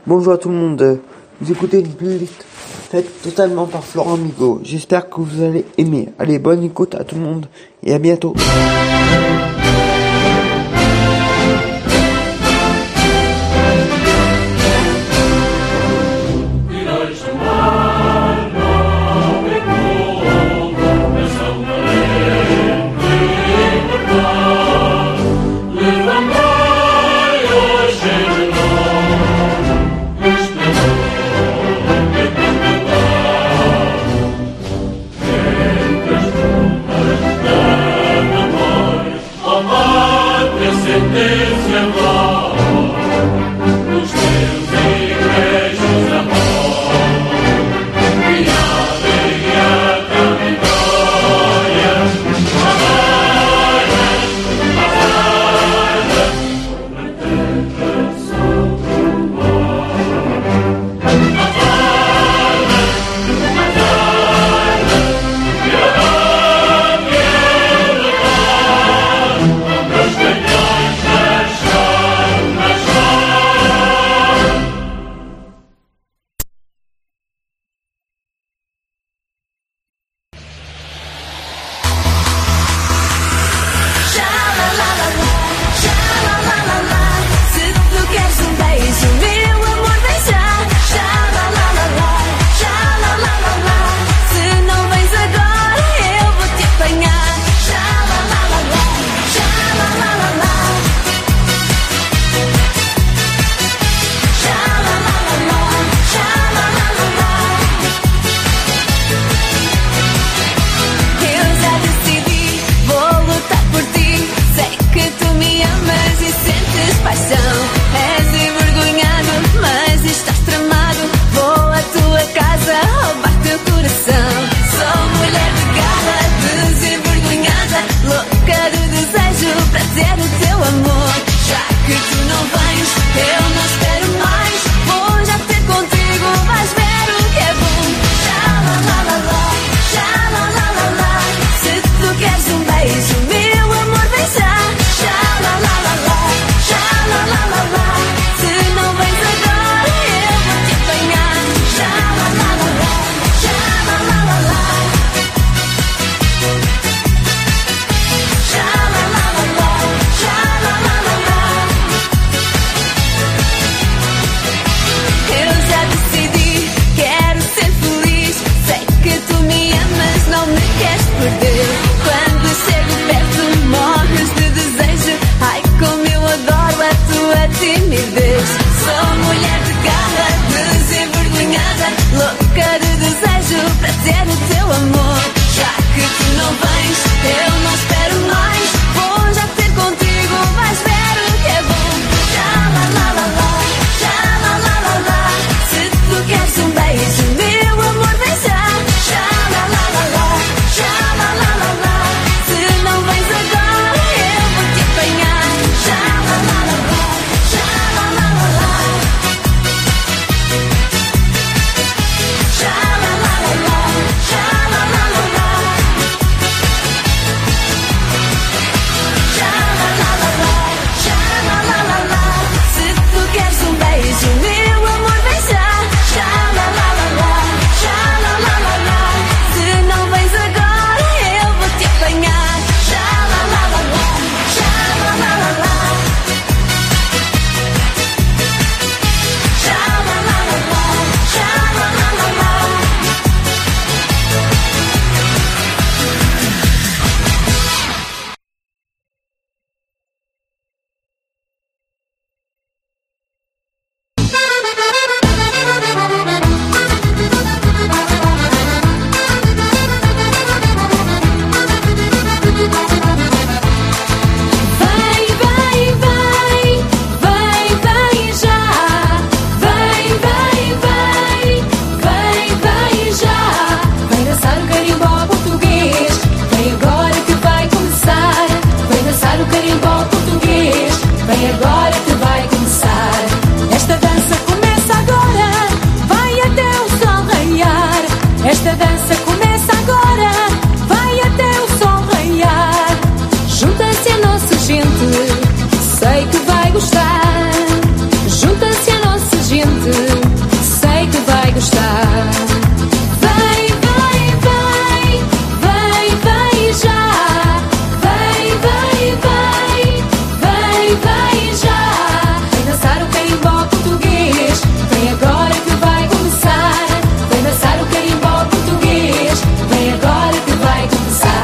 Bonjour à tout le monde, vous écoutez une playlist faite totalement par Florent Migo. J'espère que vous allez aimer. Allez, bonne écoute à tout le monde et à bientôt. sei que vai gostar. Vem, vem, vem, vem, vem já. Vem, vem, vem, vem, vem já. Vem dançar o carimbó português, vem agora que vai começar. Vem dançar o carimbó português, vem agora que vai começar.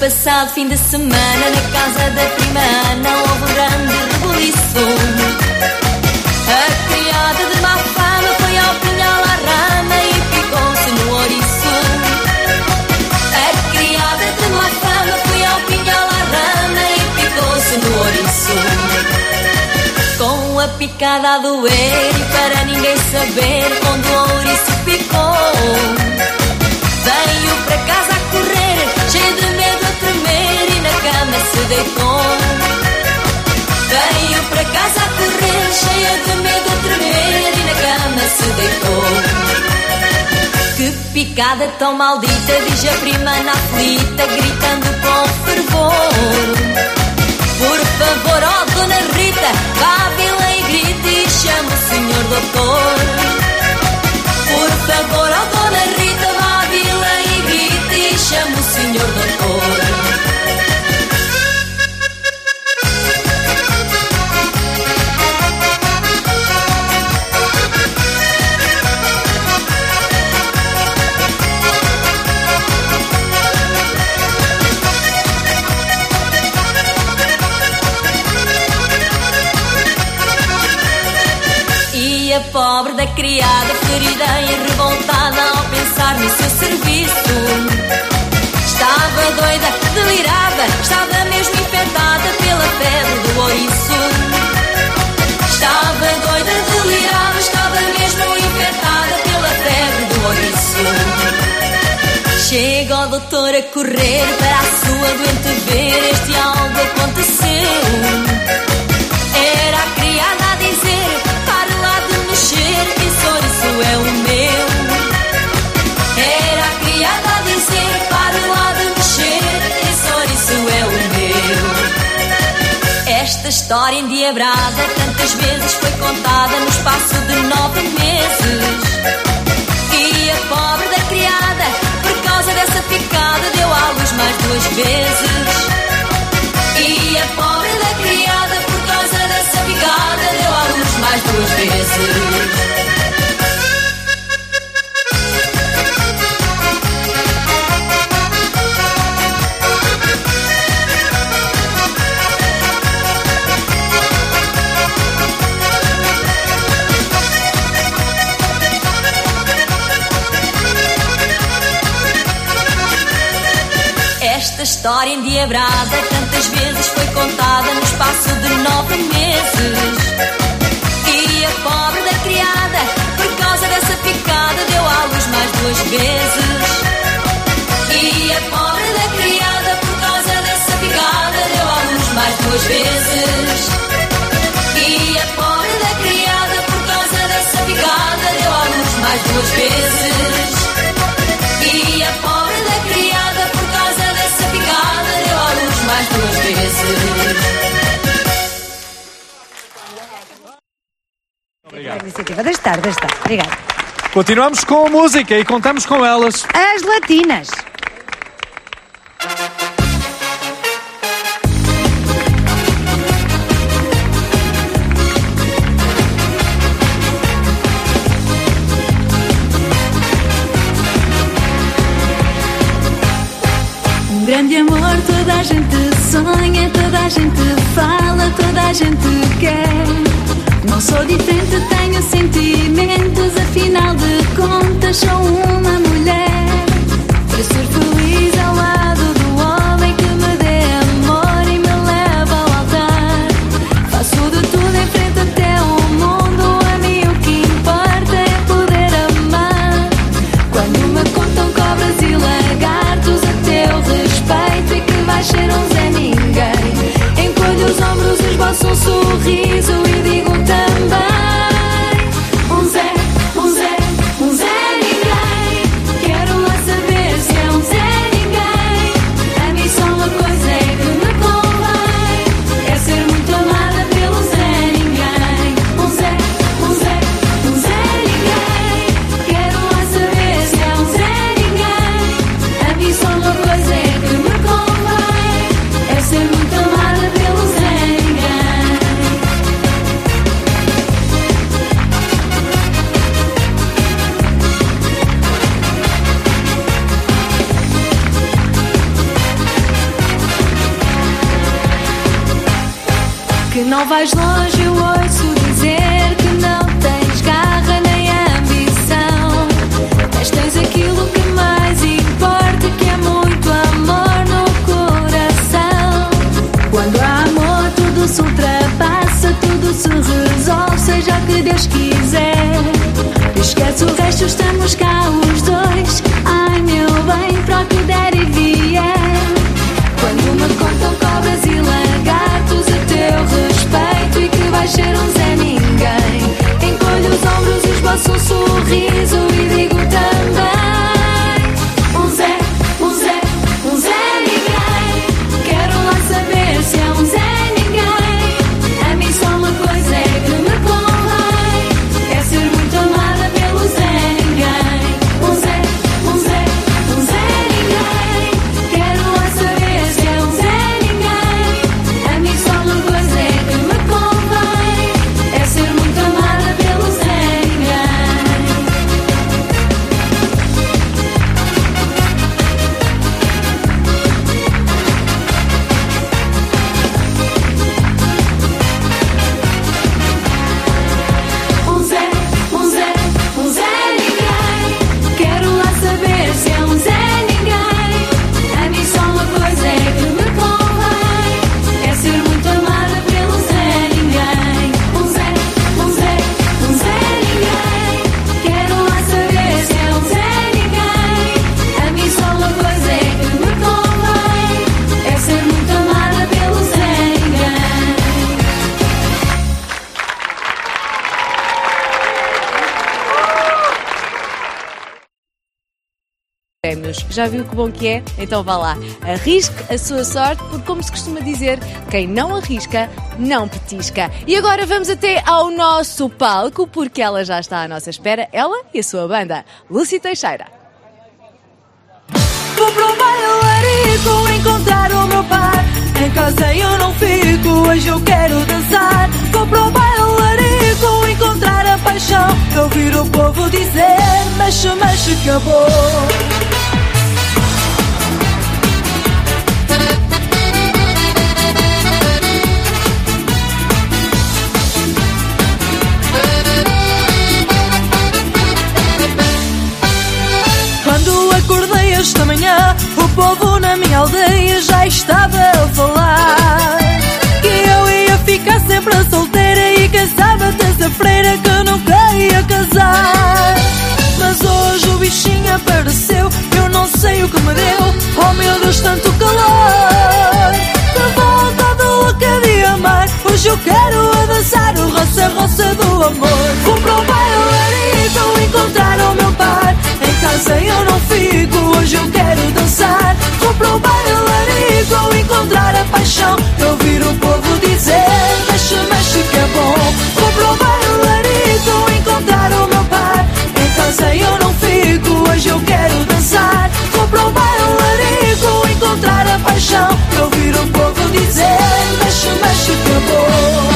passado fim de semana, na casa da prima Ana, houve um grande rebuliço. A criada de má fama foi ao pinhal à rama e picou-se no ouriço. A criada de má fama foi ao pinhal à rama e picou-se no ouriço. Com a picada a doer e para ninguém saber onde o ouriço picou. Veio para casa a correr, cheio de medo a tremer e na cama se deitou. Veio para casa a correr, cheia de medo a tremer e na cama se deitou. Que picada tão maldita, diz a prima Ana aflita, gritando com fervor. Por favor, ó Dona Rita, vá à vila e grite e chame o senhor doutor. Por favor, ó Dona Rita, vá à vila e grite e chame o senhor doutor. E a pobre da criada, ferida e revoltada ao pensar no seu serviço, estava doida, delirava, estava mesmo infectada pela febre do ouriço. Estava doida, delirava, estava mesmo infectada pela febre do ouriço. Chega o doutor a correr para a sua doente ver, este algo aconteceu. Era a criada a dizer, pare lá de mexer, esse ouriço é o meu. Era a criada a dizer, pare lá de mexer, esse ouriço é o meu. Esta história endiabrada tantas vezes foi contada no espaço de 9 meses. E a pobre da criada, por causa dessa picada, deu à luz mais 2 vezes. E a pobre da criada, por causa dessa picada, deu à luz mais 2 vezes. Esta história endiabrada tantas vezes foi contada no espaço de 9 meses. E a pobre da criada, por causa dessa picada, deu à luz mais 2 vezes. E a pobre da criada, por causa dessa picada, deu à luz mais 2 vezes. E a pobre da criada, por causa dessa picada, deu à luz mais 2 vezes. E a pobre da criada, por causa dessa picada, deu à luz mais 2 vezes. Obrigado. Deixa estar. Obrigado. Continuamos com a música e contamos com elas. As latinas. Um grande amor toda a gente sonha, toda a gente fala, toda a gente quer. Não sou diferente, tenho sentimentos, afinal de contas sou uma mulher. Para ser feliz ao lado do homem que me dê amor e me leva ao altar. Faço de tudo em frente até o mundo, a mim o que importa é poder amar. Quando me contam cobras e lagartos a teu respeito e que vais ser um Zé Ninguém, encolho os ombros, esboço um sorriso e digo também um Zé Ninguém. Quero lá saber se é um Zé Ninguém. A mim só uma coisa é que me convém, é ser muito amada pelo Zé Ninguém. Um Zé Ninguém. Quero lá saber se é um Zé Ninguém. A mim só uma coisa é que me convém, é ser muito amada pelo Zé Ninguém. que não vais longe, eu ouço dizer que não tens garra nem ambição, mas tens aquilo que mais importa, que é muito amor no coração. Quando há amor tudo se ultrapassa, tudo se resolve, seja o que Deus quiser. Esquece o resto, estamos cá os dois. Ai meu bem, para o que der e vier. Quando me contam cobras e lagartos a teu respeito e que vais ser um Zé Ninguém, encolho os ombros, esboço um sorriso e digo também: um Zé, um Zé, um Zé Ninguém. Quero lá saber se é um Zé Ninguém. A mim só uma coisa é que me convém, é ser muito amada pelo Zé Ninguém. Um Zé, um Zé, um Zé Ninguém. Quero lá saber se é um Zé Ninguém. A mim só uma coisa é que me convém, é ser muito amada pelo Zé Ninguém. Um Zé, um Zé, um Zé Ninguém. Quero lá saber se é um Zé Ninguém. A mim só uma coisa é que me convém, é ser muito amada pelo Zé Ninguém. Um Zé, um Zé, um Zé Ninguém. Quero lá saber se é um Zé Ninguém. A mim só uma coisa é que me convém, é ser muito amada pelo Zé Ninguém. Prémios. Já viu que bom que é? Então vá lá, arrisque a sua sorte, porque como se costuma dizer, quem não arrisca, não petisca. E agora vamos até ao nosso palco, porque ela já está à nossa espera, ela e a sua banda, Lúcia Teixeira. Vou para o bailarico encontrar o meu par. Em casa eu não fico, hoje eu quero dançar. Vou para o bailarico encontrar a paixão, ouvir o povo dizer: mexe, mexe, acabou. Quando acordei esta manhã, o povo na minha aldeia já estava a falar que eu ia ficar sempre solteira e casava terça-feira, que eu nunca ia casar. Mas hoje o bichinho apareceu, eu não sei o que me deu. Oh meu Deus, tanto calor, que vontade louca de amar. Hoje eu quero a dançar o roça-roça do amor. Vou para o bailarico encontrar o meu par. Em casa eu não fico, hoje eu quero dançar. Vou para o bailarico encontrar a paixão, ouvir o povo dizer: mexe, mexe, que é bom. Vou para o bailarico encontrar o meu par. Em casa eu não fico, hoje eu quero dançar. Vou para o bailarico encontrar a paixão, ouvir o povo dizer: mexe, mexe, que é bom.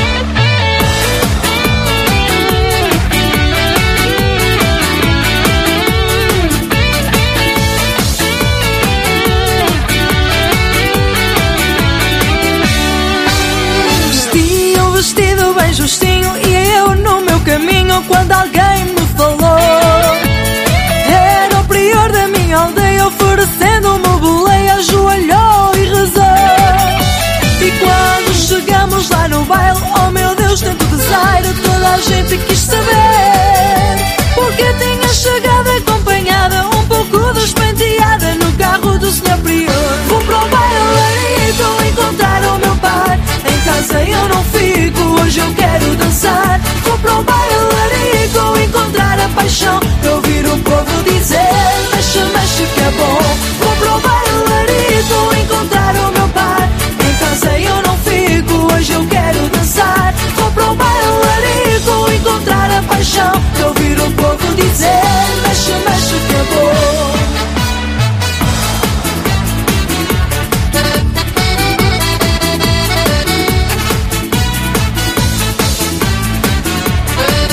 Vestido bem justinho e eu no meu caminho, quando alguém me falou, era o prior da minha aldeia, oferecendo-me boleia, ajoelhou e rezou. E quando chegamos lá no baile, oh meu Deus, tanto desaire, toda a gente quis saber porque tinha chegado acompanhada, um pouco despenteada, no carro do senhor prior. Vou para o bailarico encontrar o meu par. Em casa eu não fico, hoje eu quero dançar. Vou para o bailarico encontrar a paixão, ouvir o povo dizer: mexe, mexe, que é bom. Vou para o bailarico encontrar o meu par. Em casa eu não fico, hoje eu quero dançar. Vou para o bailarico encontrar a paixão, ouvir o povo dizer: mexe, mexe, que é bom.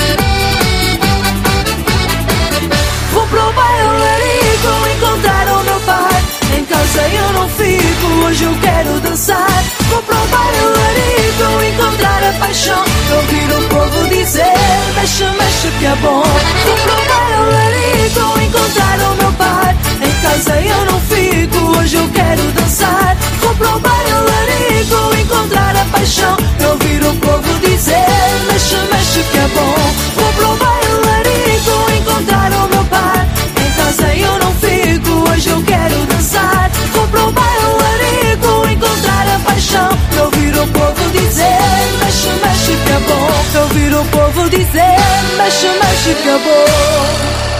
Vou para o bailarico encontrar o paixão de ouvir o povo dizer mexe, mexe que é bom. Vou provar o larico, encontrar o meu par. Em casa eu não fico, hoje eu quero dançar. Vou provar o larico, encontrar a paixão de ouvir o povo dizer mexe, mexe que é bom. Vou provar o larico, encontrar o meu par. Em casa eu não fico, hoje eu quero dançar. Vou provar o larico, encontrar a paixão de ouvir o povo dizer mexe, mexe que é bom. De ouvir o povo dizer mexe, mexe que é bom.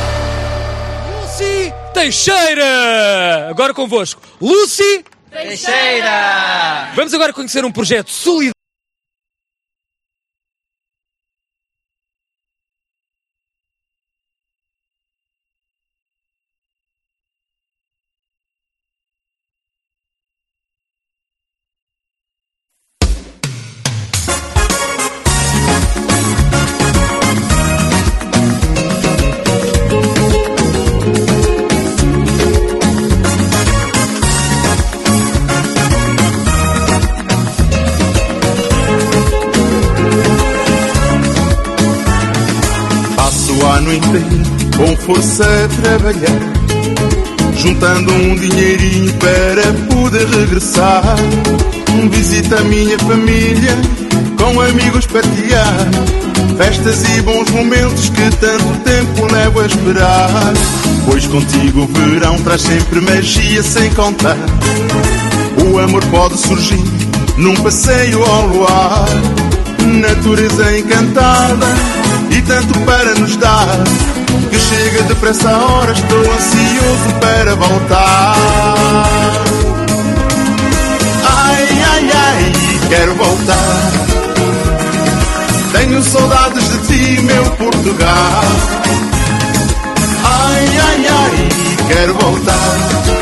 Lucy Teixeira! Agora convosco, Lucy Teixeira! Vamos agora conhecer um projeto solidário. O ano inteiro com força a trabalhar, juntando um dinheirinho para poder regressar. Visita a minha família, com amigos partilhar, festas e bons momentos que tanto tempo levo a esperar. Pois contigo o verão traz sempre magia sem contar. O amor pode surgir num passeio ao luar, natureza encantada e tanto para nos dar, que chega depressa a hora, estou ansioso para voltar. Ai, ai, ai, quero voltar. Tenho saudades de ti, meu Portugal. Ai, ai, ai, quero voltar.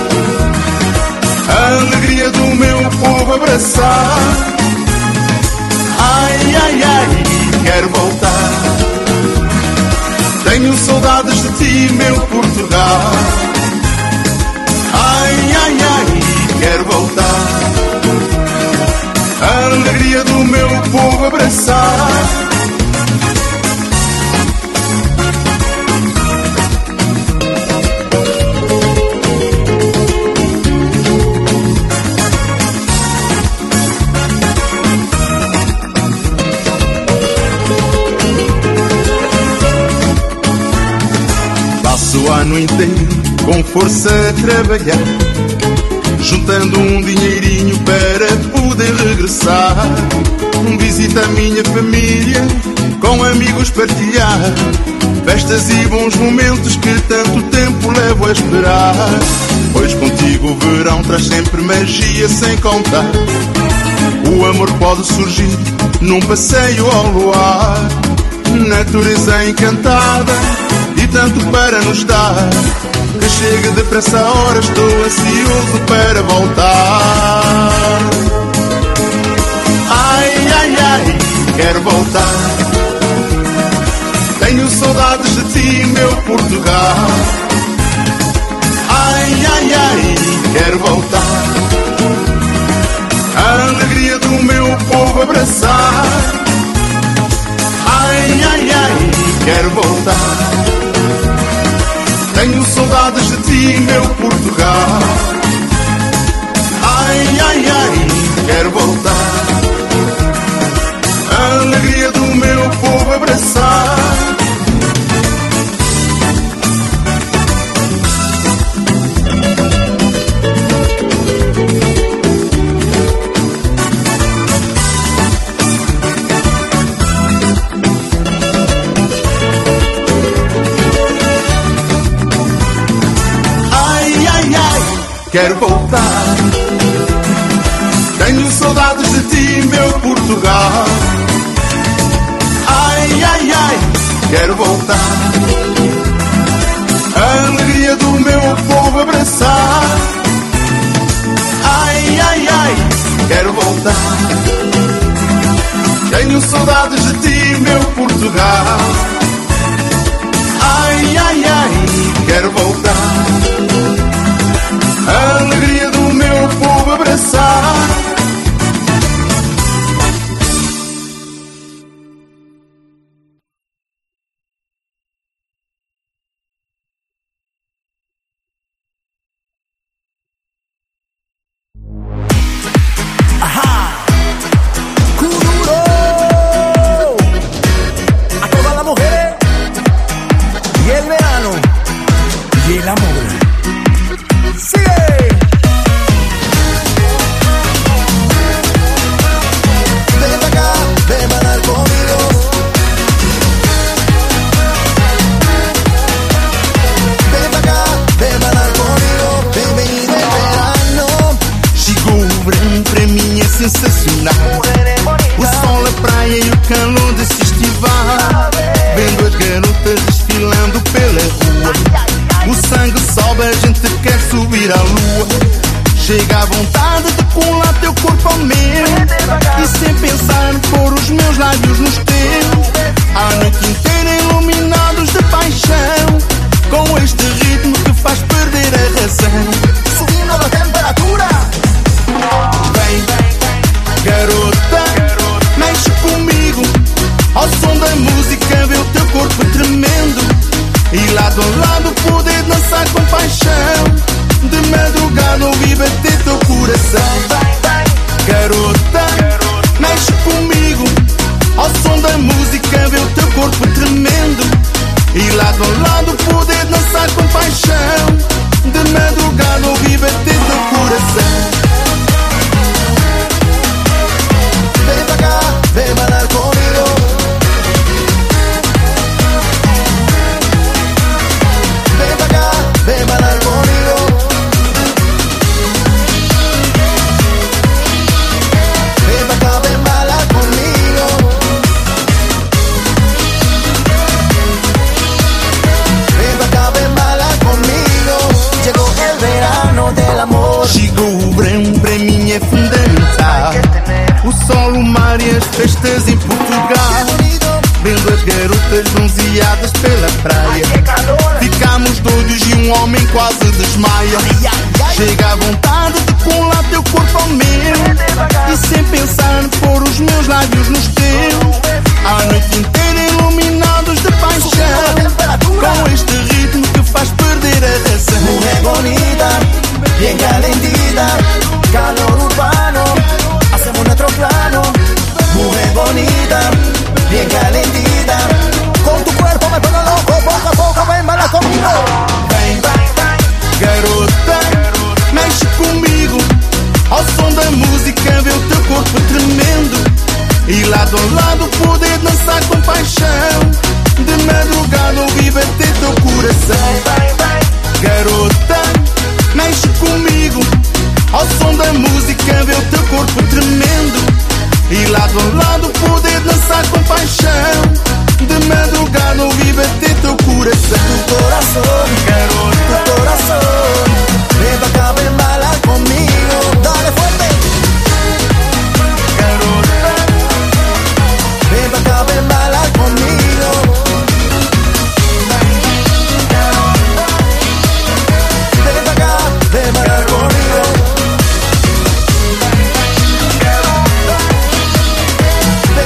A alegria do meu povo abraçar. Ai, ai, ai, quero voltar. Tenho saudades de ti, meu Portugal. Ai, ai, ai, quero voltar. A alegria do meu povo abraçar. O ano inteiro com força a trabalhar, juntando um dinheirinho para poder regressar. Visita a minha família, com amigos partilhar, festas e bons momentos que tanto tempo levo a esperar. Pois contigo o verão traz sempre magia sem contar. O amor pode surgir num passeio ao luar, natureza encantada e tanto para nos dar, que chega depressa a hora, estou ansioso para voltar. Ai, ai, ai, quero voltar. Tenho saudades de ti, meu Portugal. Ai, ai, ai, quero voltar. A alegria do meu povo abraçar. Ai, ai, ai, quero voltar. Tenho saudades de ti, meu Portugal. Ai, ai, ai, quero voltar. A alegria do meu povo abraçar. Quero voltar. Tenho saudades de ti, meu Portugal. Ai, ai, ai, quero voltar. A alegria do meu povo abraçar. Ai, ai, ai, quero voltar. Tenho saudades de ti, meu Portugal. Ai, ai, ai, quero voltar. A alegria do meu povo abraçar. Chega à vontade de colar teu corpo ao meu e sem pensar pôr os meus lábios nos teus. A noite inteira iluminados de paixão, com este ritmo que faz perder a razão. Subindo a temperatura. Vem, garota, mexe comigo. Ao som da música vê o teu corpo tremendo. E lado a lado poder dançar com paixão. De madrugada ouvir bater teu coração. Garota, mexe comigo. Ao som da música vê o teu corpo tremendo. E lado a lado poder dançar com paixão. De madrugada ouvir bater teu coração. Vem pra cá, vem bailar comigo. Vem pra cá, vem bailar comigo. Vem pra cá, vem bailar comigo. Vem pra cá, vem bailar comigo. Chegou el verano del amor. Chegou o verão, para mim é fundamental. O sol, o mar e as festas em Portugal. Vendo as garotas bronzeadas pela praia. Ficamos doidos e um homem quase desmaia. Chega à vontade de colar teu corpo ao meu e sem pensar pôr os meus lábios nos teus. A noite inteira iluminados de paixão, com este ritmo que faz perder a razão. Mujer bonita, bien calentita, calor urbano, hacemos nuestro plano. Mujer bonita, bien calentita, con tu cuerpo me pongo loco, poco a poco ven, baila conmigo. Vem, garota, mexe comigo. Ao som da música vê o teu corpo tremendo. E lado a lado poder dançar com paixão. De madrugada ouvir bater teu coração. Garota, mexe comigo. Ao som da música vê o teu corpo tremendo. E lado a lado poder dançar com paixão. De madrugada ouvir bater teu coração. Tu coração, garota, tu coração. Vem pra cá, vem bailar comigo. Dale fuerte. Garota, vem pra cá, vem bailar comigo. Vem pra cá, vem bailar comigo.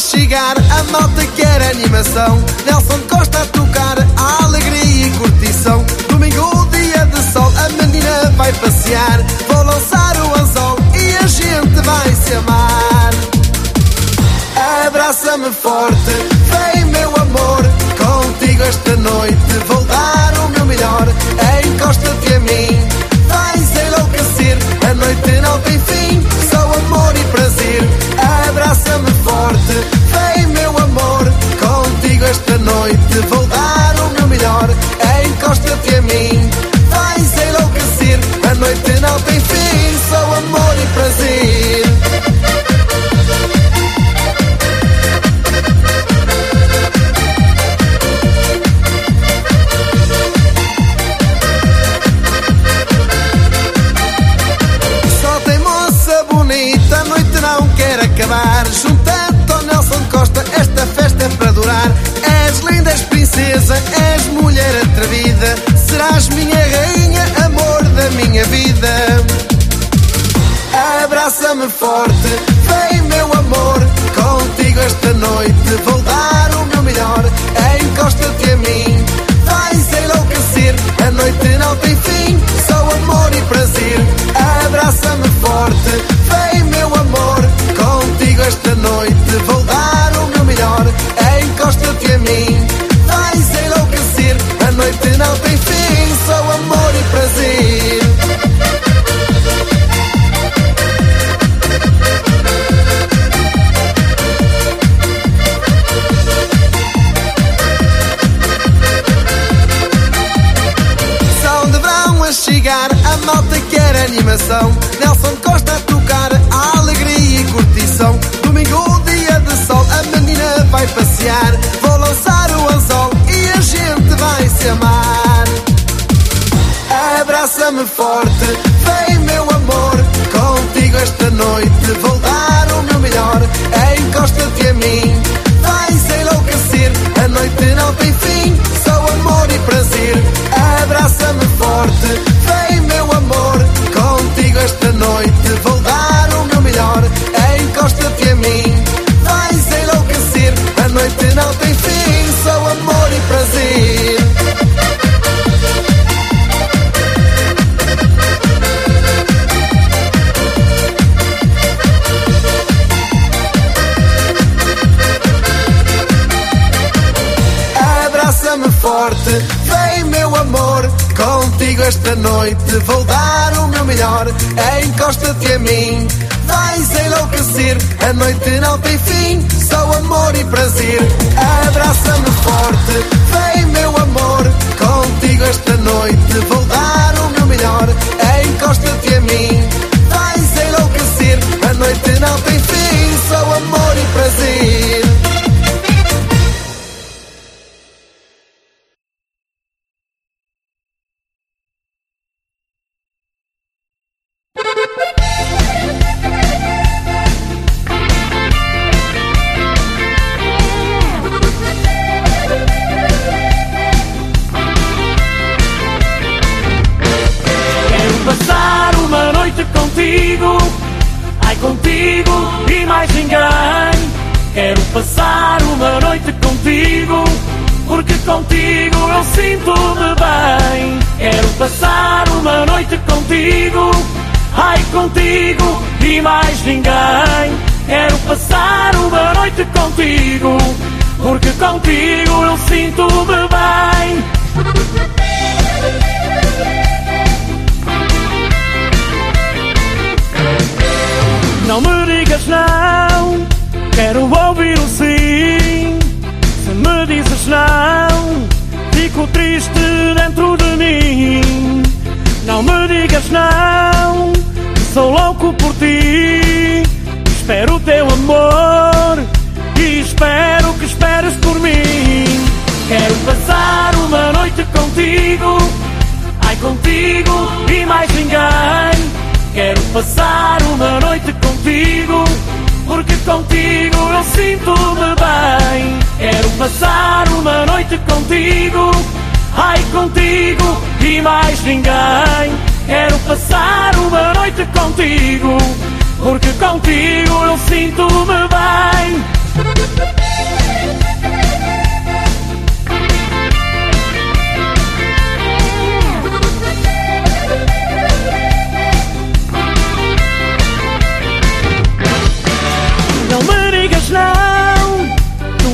chegar, a malta quer animação. Nelson Costa a tocar, a alegria e curtição. Domingo, dia de sol, a menina vai passear. Vou lançar o anzol e a gente vai se amar. Abraça-me forte, vem meu amor. Contigo esta noite vou dar o meu melhor. Encosta-te a mim, vais enlouquecer. A noite não tem fim, só amor e prazer. Abraça-me forte, vem meu amor. Contigo esta noite vou dar o meu melhor. Encosta-te a mim, vais enlouquecer. A noite não tem fim, só amor e prazer. A noite não quer acabar. Junta-te ao Nelson Costa, esta festa é para durar. És linda, és princesa, és mulher atrevida. Serás minha rainha, amor da minha vida. Abraça-me forte, vem meu amor. Contigo esta noite vou dar o meu melhor. Encosta-te a mim, vais enlouquecer. A noite não tem fim, só amor e prazer. Abraça-me forte, vem meu amor. Contigo esta noite vou dar o meu melhor. Encosta-te a mim, vais enlouquecer. A noite não tem fim, só amor e prazer. São de verão a chegar, a malta quer animação. Nelson Costa a tocar, a alegria e curtição. Domingo, dia de sol, a menina vai passear. Vou lançar o anzol e a gente vai se amar. Abraça-me forte, vem meu amor. Contigo esta noite vou dar o meu melhor. Encosta-te a mim, vais enlouquecer. A noite não tem fim, só amor e prazer. Abraça-me forte, vem meu amor. Contigo esta noite vou dar o meu melhor. Encosta-te a mim, vais enlouquecer. A noite não tem fim, só amor e prazer. Abraça-me forte, vem meu amor. Contigo esta noite vou dar o meu melhor. Encosta-te a mim, vais enlouquecer. A noite não tem fim, só amor e prazer. Abraça-me forte, vem meu amor. Contigo esta noite vou dar o meu melhor. Encosta-te a mim, vais enlouquecer. A noite não tem fim, só amor e prazer. Contigo e mais ninguém. Quero passar uma noite contigo, porque contigo eu sinto-me bem. Quero passar uma noite contigo, ai contigo e mais ninguém. Quero passar uma noite contigo, porque contigo eu sinto-me bem. Não me digas não, quero ouvir o sim. Se me dizes não, fico triste dentro de mim. Não me digas não, sou louco por ti. Espero o teu amor e espero que esperes por mim. Quero passar uma noite contigo, ai contigo e mais ninguém. Quero passar uma noite contigo, porque contigo eu sinto-me bem. Quero passar uma noite contigo, ai contigo e mais ninguém. Quero passar uma noite contigo, porque contigo eu sinto-me bem.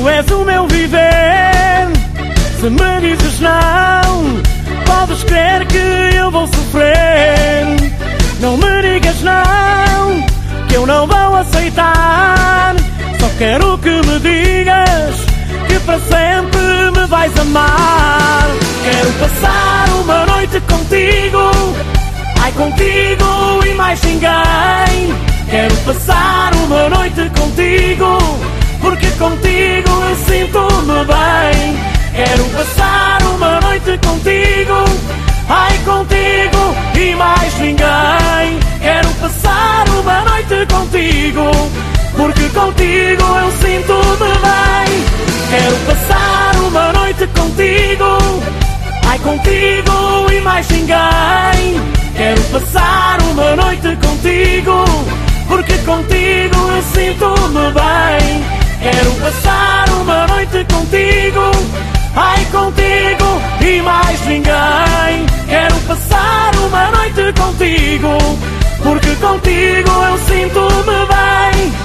Tu és o meu viver. Se me dizes não, podes crer que eu vou sofrer. Não me digas não, que eu não vou aceitar. Só quero que me digas que para sempre me vais amar. Quero passar uma noite contigo, ai contigo e mais ninguém. Quero passar uma noite contigo, porque contigo eu sinto-me bem. Quero passar uma noite contigo, ai contigo e mais ninguém. Quero passar uma noite contigo, porque contigo eu sinto-me bem. Quero passar uma noite contigo, ai contigo e mais ninguém. Quero passar uma noite contigo, porque contigo eu sinto-me bem. Quero passar uma noite contigo, ai contigo e mais ninguém. Quero passar uma noite contigo, porque contigo eu sinto-me bem.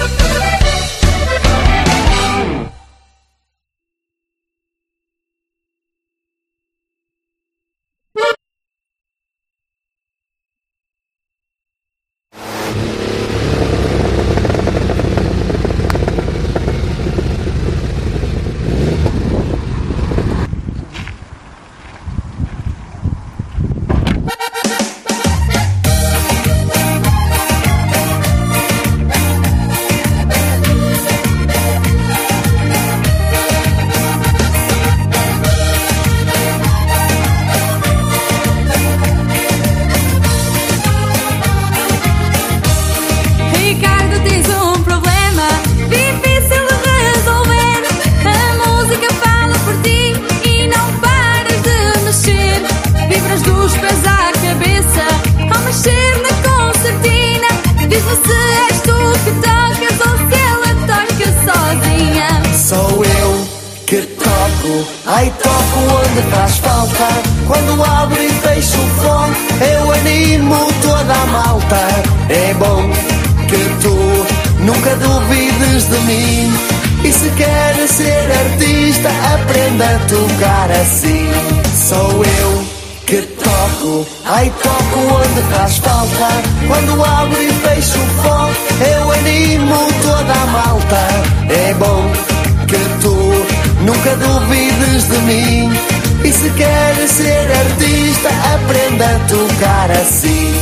Ai, toco onde faz falta. Quando abro e fecho o fone, eu animo toda a malta. É bom que tu nunca duvides de mim. E se queres ser artista, aprenda a tocar assim. Sou eu que toco. Ai, toco onde faz falta. Quando abro e fecho o fone, eu animo toda a malta. É bom que tu nunca duvides de mim. E se queres ser artista, aprenda a tocar assim.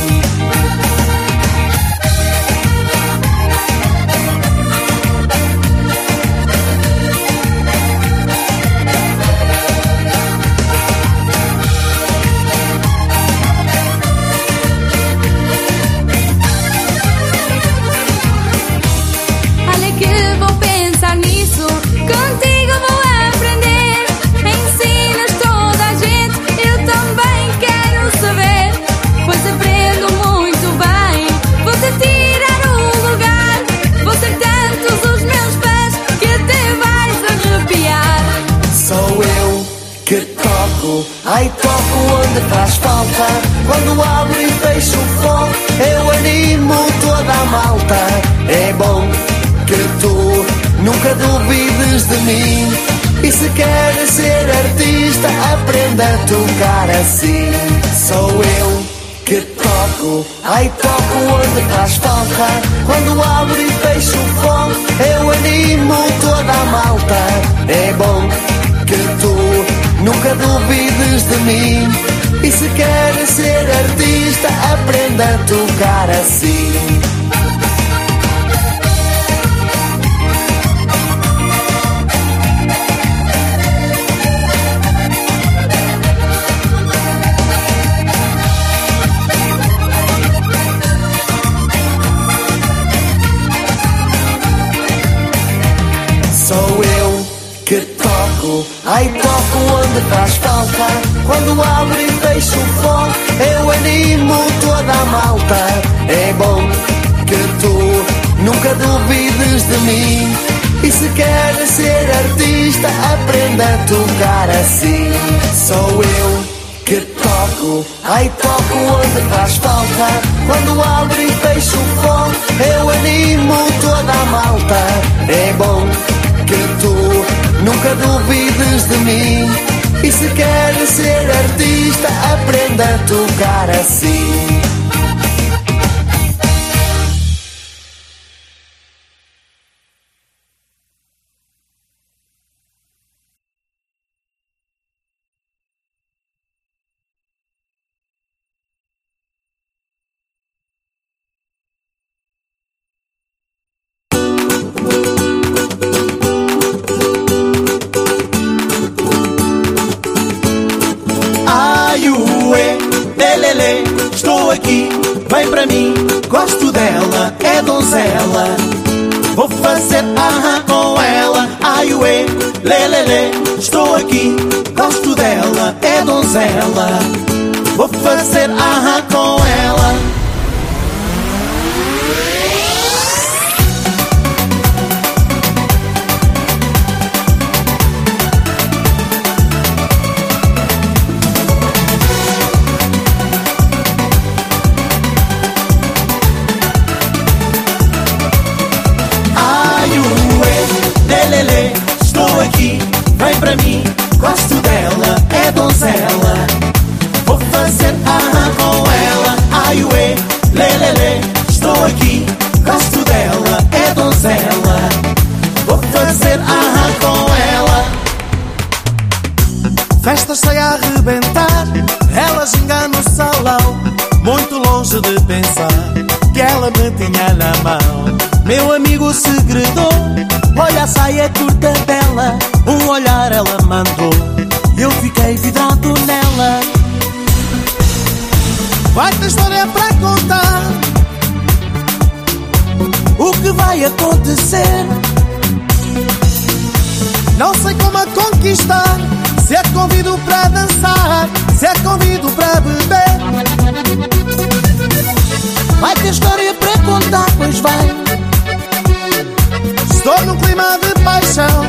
Olha que vou pensar nisso, contigo vou aprender. Ensinas toda a gente, eu também quero saber. Pois aprendo muito bem, vou-te tirar o lugar. Vou ser tantos os meus pés que até vais arrepiar. Sou eu que toco. Ai, toco onde faz falta. Quando abro e fecho o fone, eu animo toda a malta. É bom que tu nunca duvides de mim. E se queres ser artista, aprenda a tocar assim. Sou eu que toco. Ai, toco onde faz falta. Quando abro e fecho o fone, eu animo toda a malta. É bom que tu nunca duvides de mim. E se queres ser artista, aprenda a tocar assim. Sou eu que toco. Ai, toco onde faz falta. Quando abro e fecho o fone, eu animo toda a malta. É bom que tu nunca duvides de mim. E se queres ser artista, aprenda a tocar assim. Sou eu que toco. Ai, toco onde faz falta. Quando abro e fecho o fone, eu animo toda a malta. É bom que tu anda a tocar assim. Estou aqui, vem para mim, gosto dela, é donzela. Vou fazer aham com ela, ai ué, lê, lê, lê. Estou aqui, gosto dela, é donzela. Vou fazer aham com ela. Estou aqui, vem para mim, gosto dela, é donzela. Vou fazer aham com ela, ai ué, lê, lê, lê. Estou aqui, gosto dela, é donzela. Vou fazer aham com ela. Festa cheia a arrebentar, ela ginga no salão, muito longe de pensar que ela me tinha na mão. Meu amigo segredou, olha a saia curta dela, um olhar ela mandou, eu fiquei vidrado nela. Vai ter história para contar, o que vai acontecer. Não sei como a conquistar, se a convido para dançar, se a convido para beber. Vai ter história para contar, pois vai. Estou num clima de paixão,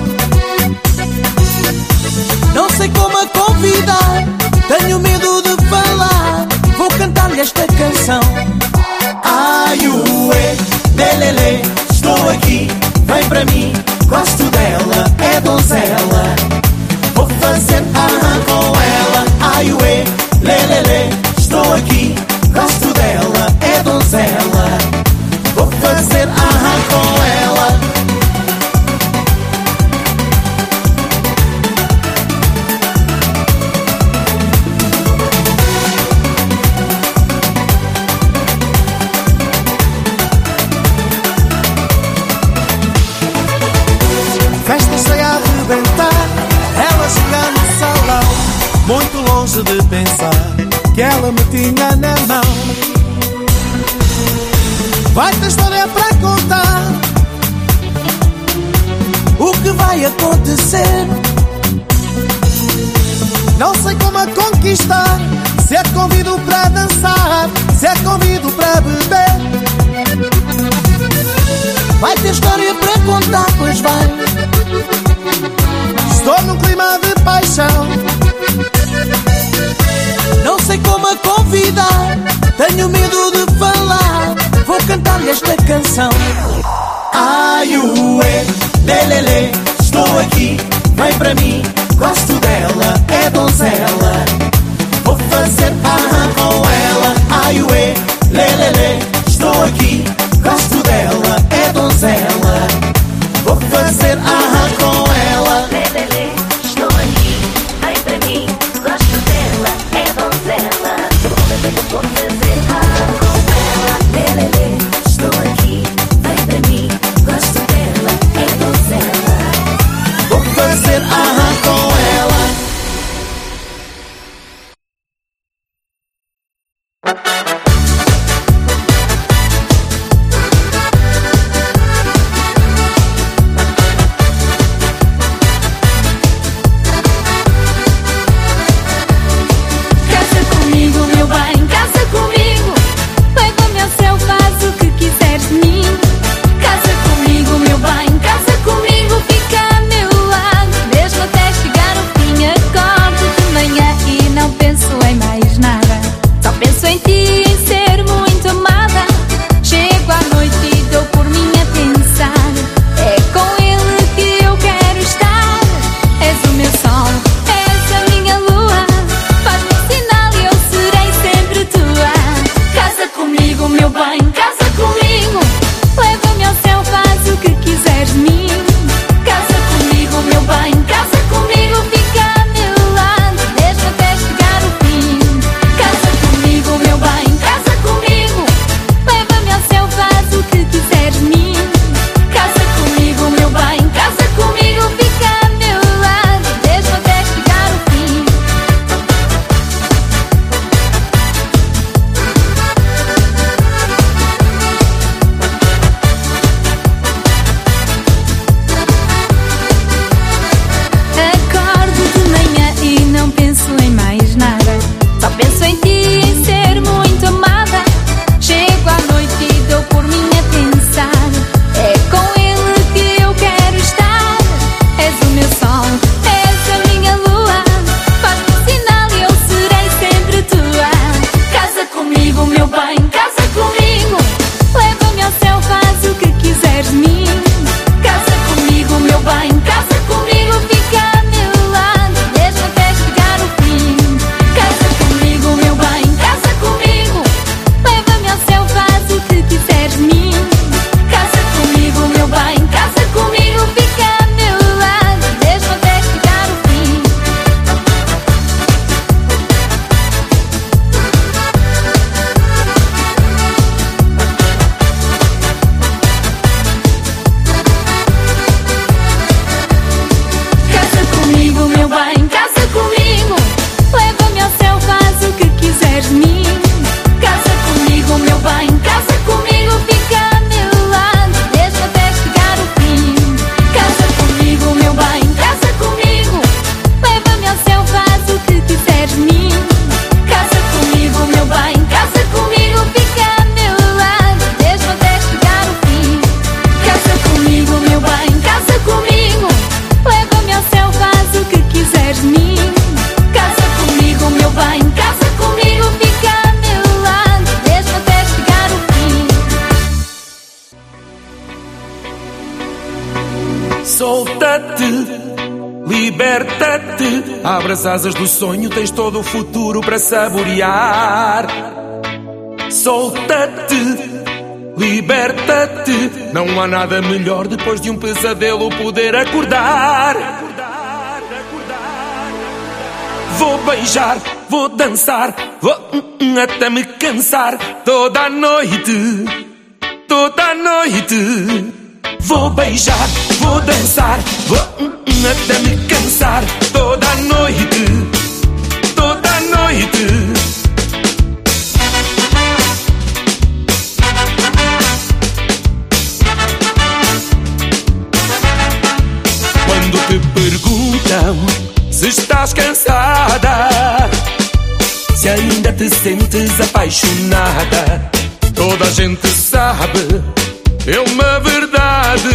não sei como a convidar, tenho medo de falar, vou cantar-lhe esta canção. Ai ué, lelele, estou aqui, vem para mim, gosto dela, é donzela. Vou fazer aham com ela, ai ué, lelele, estou aqui, gosto dela, é donzela. Vou fazer aham com ela. Festa cheia a arrebentar, ela chega no salão, muito longe de pensar que ela me tinha na mão. Vai ter história para contar, o que vai acontecer. Não sei como a conquistar, se a convido para dançar, se a convido para beber. Vai ter história para contar, pois vai. Estou num clima de paixão, não sei como a convidar, tenho medo de falar, vou cantar-lhe esta canção. Ai ué, lelele, estou aqui, vem para mim, gosto dela, é donzela. Vou fazer aham com ela, ai ué, lelele, estou aqui, gosto dela, é donzela. Vou fazer aham com ela. Lelele, estou aqui, vem para mim, gosto dela, é donzela. Vou fazer aham com ela. Lelele, estou aqui, vem para mim, gosto dela, é donzela. Vou fazer aham com ela. bem, casa comigo, fica a meu lado, mesmo até chegar o fim. Casa comigo, meu bem, casa comigo, leva-me ao céu, faz o que quiseres de mim. Casa comigo, meu bem, casa comigo, fica a meu lado, mesmo até chegar o fim. Casa comigo, meu bem, casa comigo, leva-me ao céu, faz o que quiseres de mim. Casa comigo, meu bem, casa comigo, fica a meu lado, mesmo até chegar o fim. Casa comigo, meu bem, casa comigo, leva-me ao céu, faz o que quiseres de mim. Casa comigo, meu bem, casa comigo, fica a meu lado, mesmo até chegar o fim. Casa comigo, meu bem, casa comigo, leva-me ao céu, faz o que quiseres de mim. Casa comigo, meu bem, casa comigo, fica a meu lado, mesmo até chegar o fim. Solta-te, liberta-te, abre as asas do sonho, tens todo o futuro para saborear. Solta-te, liberta-te, não há nada melhor depois de um pesadelo poder acordar. Vou beijar, vou dançar, vou até me cansar toda a noite, toda a noite. Vou beijar, vou dançar, vou até me cansar toda a noite, toda a noite. Quando te perguntam se estás cansada, se ainda te sentes apaixonada, toda a gente sabe, é uma verdade.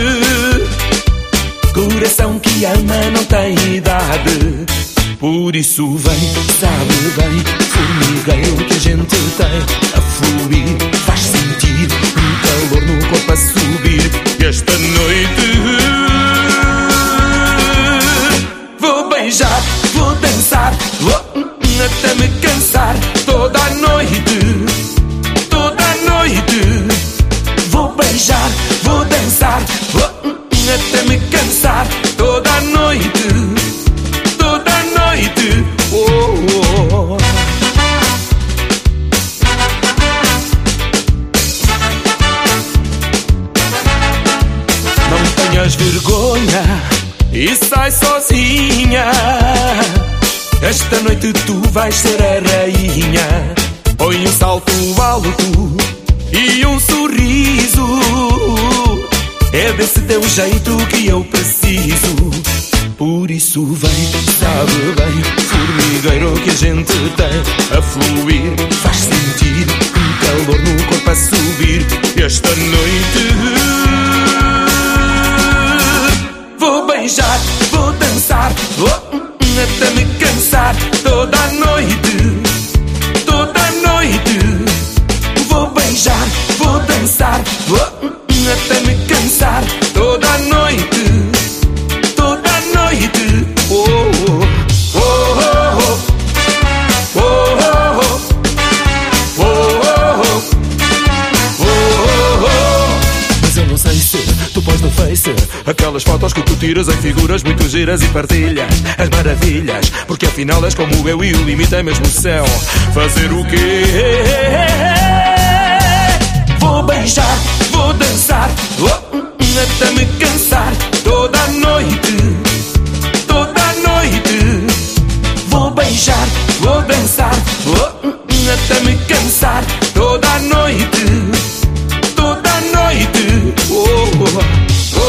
Coração que ama não tem idade. Por isso vem, sabe bem, formigueiro que a gente tem a fluir, faz sentir um calor no corpo a subir. E esta noite vou beijar, vou dançar, vou até me cansar toda a noite, toda a noite. Vou beijar, vou dançar, vou até me cansar toda a noite, toda a noite. Oh, oh. Não tenhas vergonha e sai sozinha. Esta noite tu vais ser a rainha. Põe um salto alto e um sorriso, é desse teu jeito que eu preciso. Por isso vem, sabe bem, formigueiro que a gente tem a fluir, faz sentir um calor no corpo a subir. Esta noite vou beijar, vou dançar, vou até me cansar toda a noite, toda a noite. Vou beijar, vou dançar, vou até me cansar toda a noite, toda a noite. Oh, oh, oh, oh, oh, oh, oh, oh, oh. Mas eu não sei se tu pões no Face aquelas fotos que tu tiras em figuras muito giras e partilhas as maravilhas, porque afinal és como eu e o limite é mesmo o céu. Fazer o quê? Vou beijar, vou dançar, até me cansar toda a noite, toda a noite. Vou beijar, vou dançar, até me cansar toda a noite, toda a noite. Oh, oh, oh,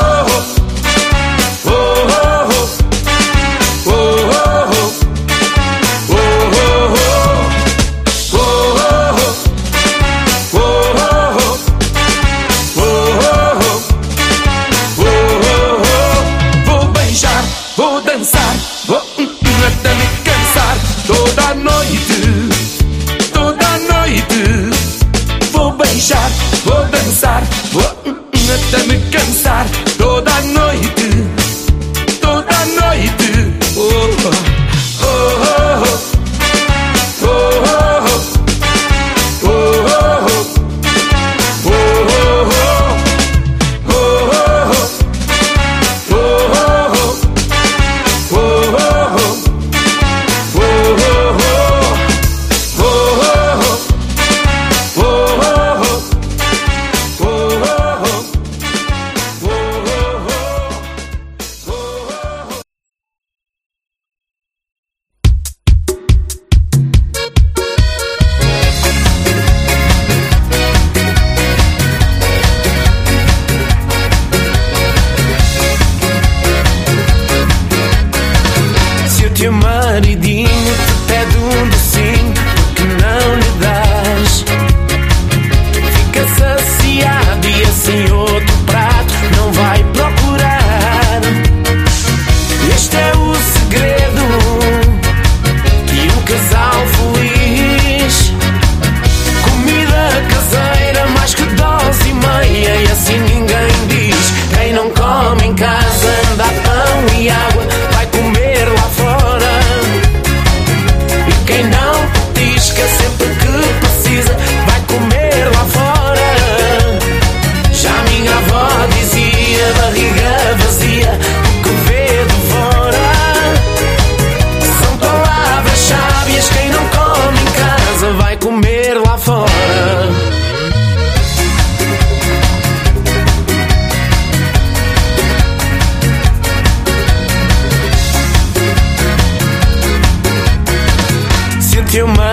oh, oh, oh, oh, oh, oh.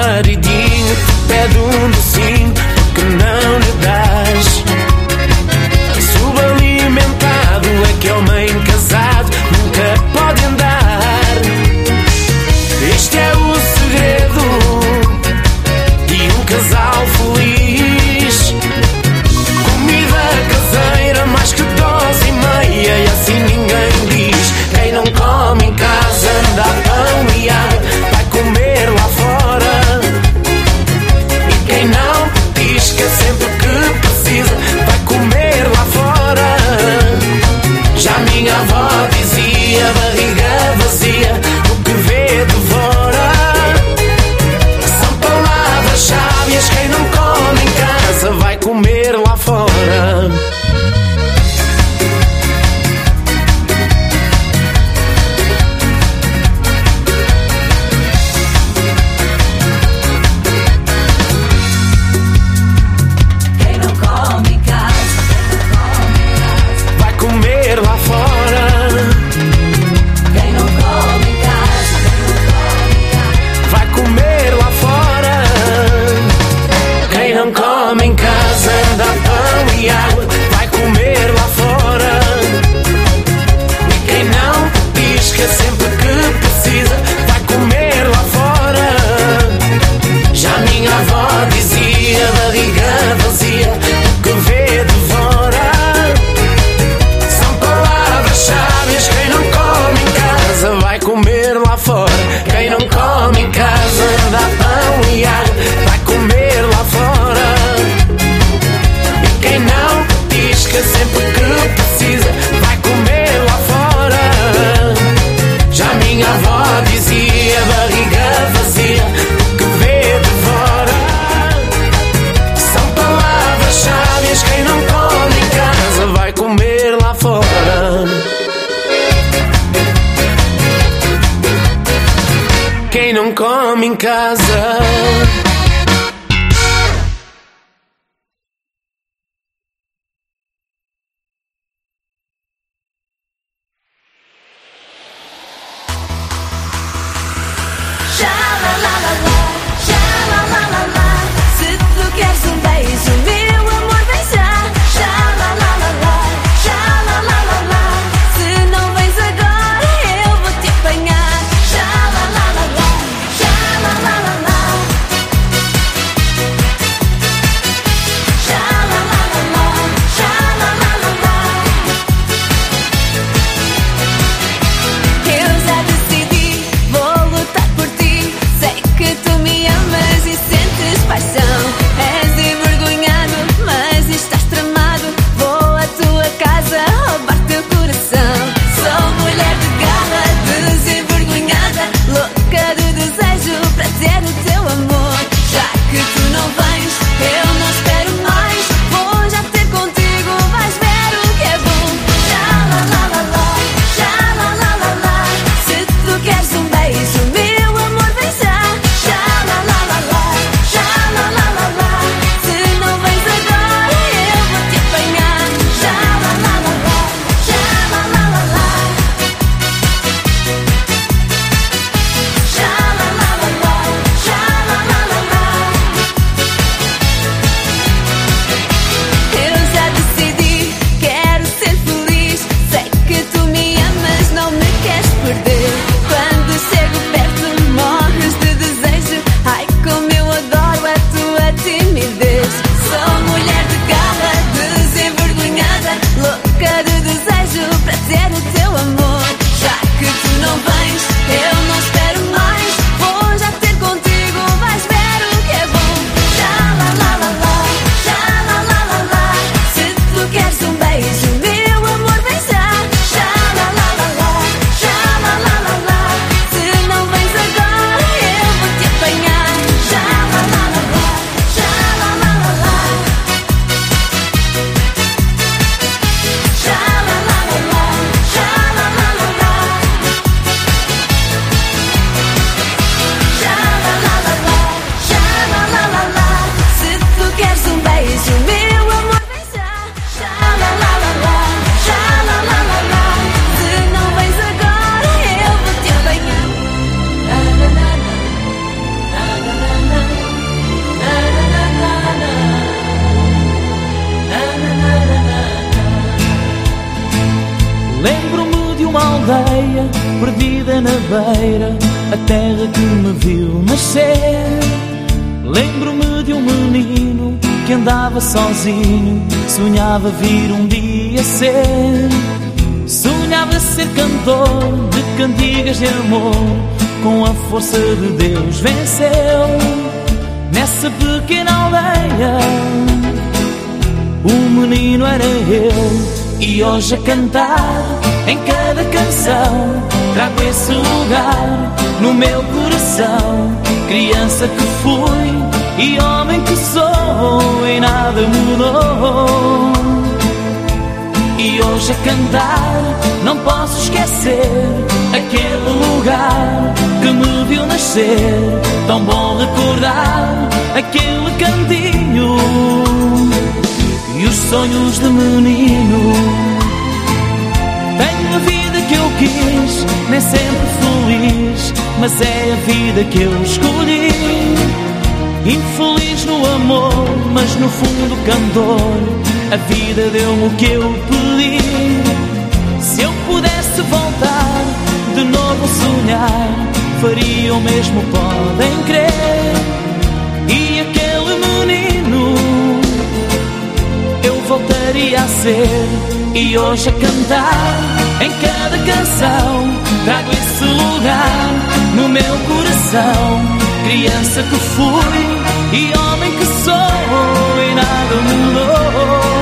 maridinho pede um docinho que não lhe dás. Subalimentado, aquele homem casado nunca pode andar. Este é o segredo de um casal feliz. Comida caseira, mais que dose e meia, e assim ninguém diz. Quem não come em casa dá pão e água, vai comer lá fora. E quem não petisca sempre que precisa, vai comer lá fora. Já minha avó dizia, barriga vazia, o que vê devora. São palavras sábias, quem não come em casa vai comer lá fora. Quem não come em casa, Vai comer lá fora. quem não come em casa, Vai comer lá fora. Quem não come em casa dá pão e água, vai comer lá fora. E quem não petisca sempre que precisa, vai comer lá fora. Já minha avó dizia, barriga vazia, o que vê devora. São palavras sábias, quem não come em casa vai comer lá fora. Quem não come em casa dá pão e água, vai comer lá fora. E quem não petisca sempre que precisa, vai comer lá fora. Já minha avó dizia, barriga vazia, o que vê devora. São palavras sábias, quem não come em casa vai comer lá fora. Quem não come em casa. se tu queres um beijo, meu amor, vem já. Se não vens agora, eu vou te apanhar. Lembro-me de uma aldeia perdida na beira, a terra que me viu nascer. Lembro-me de um menino que andava sozinho, sonhava vir um dia ser. Sonhava ser cantor de cantigas de amor, com a força de Deus venceu. Nessa pequena aldeia, o menino era eu. E hoje a cantar, em cada canção, trago esse lugar no meu coração. Criança que fui e homem que sou, e nada mudou. E hoje a cantar, não posso esquecer aquele lugar que me viu nascer. Tão bom recordar aquele cantinho e os sonhos de menino. Tenho a vida que eu quis, nem sempre feliz, mas é a vida que eu escolhi. Infeliz no amor, mas no fundo cantor. A vida deu-me o que eu pedi. Se eu pudesse voltar de novo a sonhar, faria o mesmo, podem crer. E aquele menino eu voltaria a ser. E hoje a cantar, em cada canção, trago esse lugar no meu coração. Criança que fui e homem que sou, e nada mudou.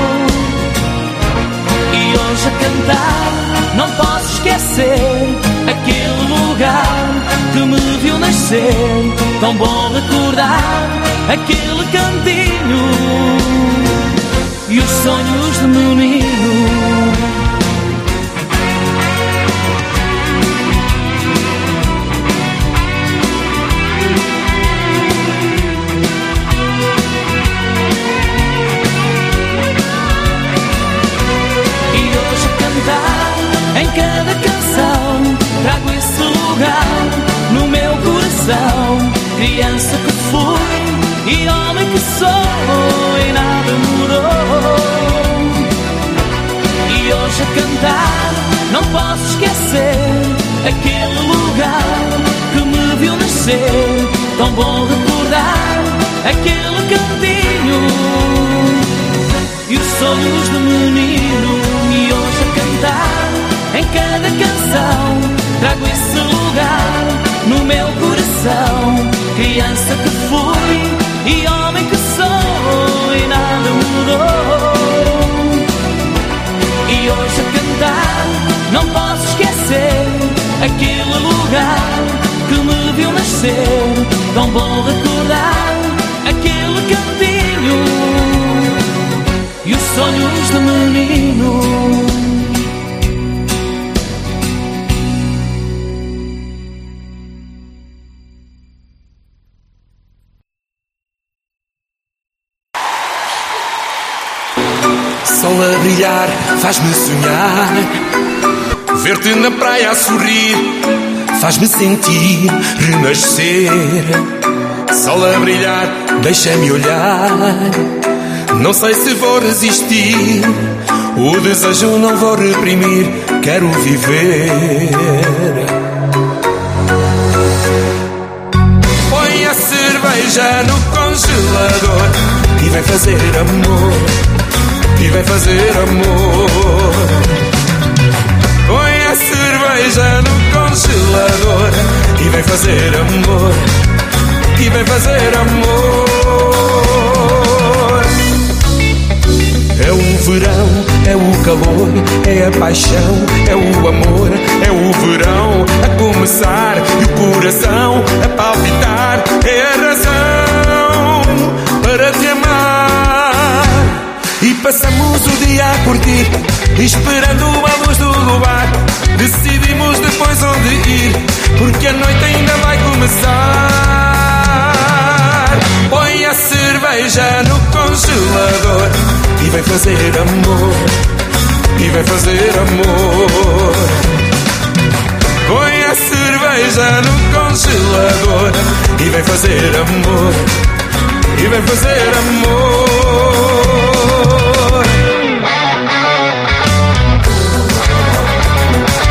E hoje a cantar, não posso esquecer aquele lugar que me viu nascer. Tão bom recordar aquele cantinho e os sonhos de menino. Em cada canção, trago esse lugar no meu coração. Criança que fui e homem que sou, e nada mudou. E hoje a cantar, não posso esquecer aquele lugar que me viu nascer. Tão bom recordar aquele cantinho e os sonhos de menino. E hoje a cantar, em cada canção, trago esse lugar no meu coração. Criança que fui e homem que sou, e nada mudou. E hoje a cantar, não posso esquecer aquele lugar que me viu nascer. Tão bom recordar aquele cantinho e os sonhos de menino. Sol a brilhar faz-me sonhar, ver-te na praia a sorrir faz-me sentir renascer. Sol a brilhar, deixa-me olhar, não sei se vou resistir, o desejo não vou reprimir, quero viver. Põe a cerveja no congelador e vai fazer amor. E vai fazer amor. Põe a cerveja no congelador e vai fazer amor. E vai fazer amor. É o verão, é o calor, é a paixão, é o amor, é o verão a começar e o coração a palpitar. É a razão para te amar. E passamos o dia a curtir, esperando a luz do luar. Decidimos depois onde ir, porque a noite ainda vai começar. Põe a cerveja no congelador e vai fazer amor. E vai fazer amor. Põe a cerveja no congelador e vai fazer amor. E vai fazer amor.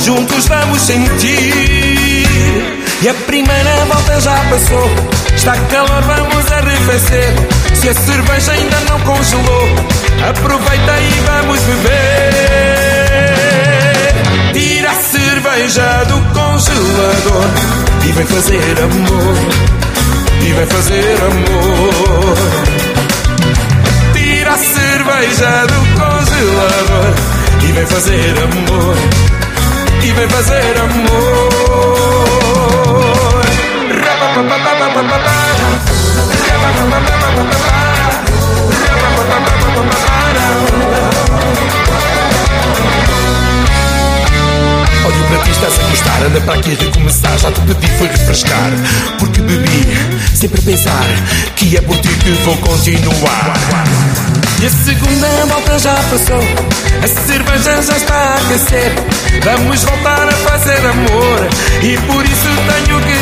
juntos vamos sentir. E a primeira volta já passou, está calor, vamos arrefecer. Se a cerveja ainda não congelou, aproveita e vamos beber. Tira a cerveja do congelador e vem fazer amor, e vem fazer amor. Tira a cerveja do congelador e vem fazer amor, e vem fazer amor. Olho para ti, estás a gostar, anda para aqui recomeçar. Já te pedi foi refrescar, porque bebi sempre a pensar que é por ti que vou continuar. E a segunda volta já passou, a cerveja já está a aquecer. Vamos voltar a fazer amor e por isso tenho que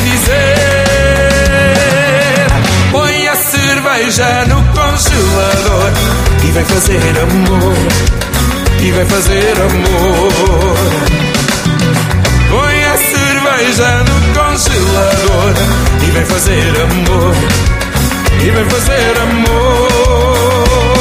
dizer: põe a cerveja no congelador e vem fazer amor, e vem fazer amor. Põe a cerveja no congelador e vem fazer amor, e vem fazer amor.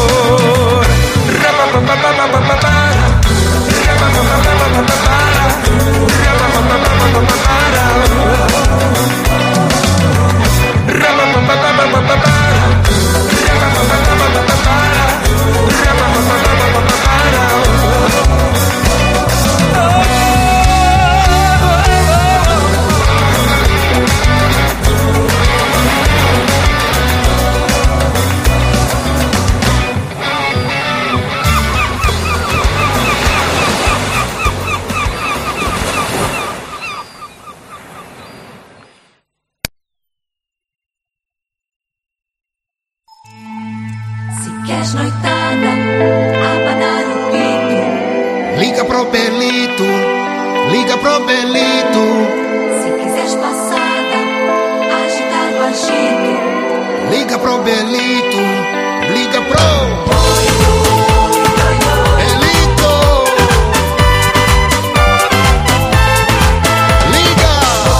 Queres noitada, abanar o pito. Liga pro Belito, liga pro Belito. Se quiseres passada, agitar o agito. Liga pro Belito, liga pro Belito. Liga.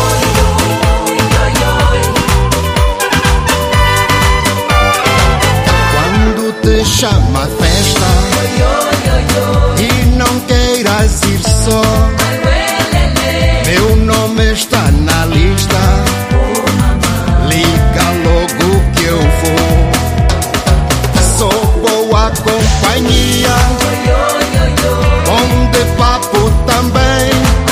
Quando te chama a festa e não queiras ir só, meu nome está na lista. Liga logo que eu vou. Sou boa companhia, bom de papo também.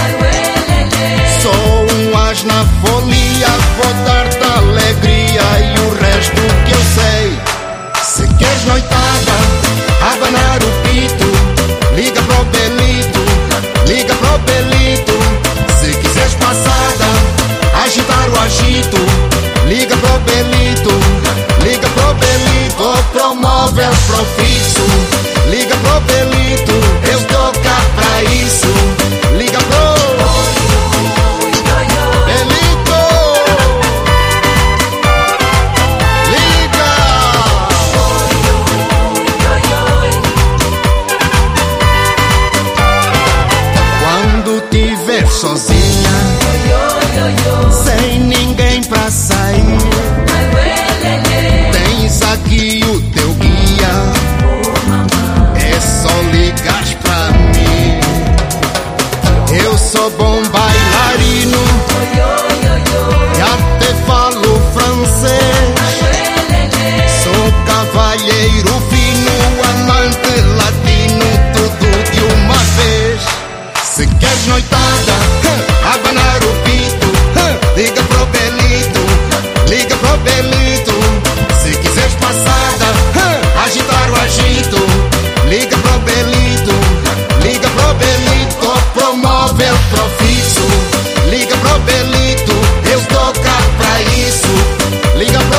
Sou um as na folia, vou dar-te alegria e o resto que eu sei. Se queres noitada, abanar o pito, liga pro Belito, liga pro Belito. Se quiseres passada, agitar o agito, liga pro Belito, liga pro Belito. Ou promóvel pro fixo, liga pro Belito, eu tô cá pra isso. Liga pro Belito, liga. Quando tiver sozinha, sem ninguém pra sair, tens aqui o teu guia. É só ligar pra mim. Eu sou bom bailarino e até falo francês. Sou cavalheiro fino, amante latino, tudo de uma vez. Se queres noitada, abanar o pito, liga pro Belito, liga pro Belito. Se quiseres passada, agitar o agito, liga pro Belito, liga pro Belito. Promóvel pro fixo, liga pro Belito, eu tô cá pra isso. Liga pro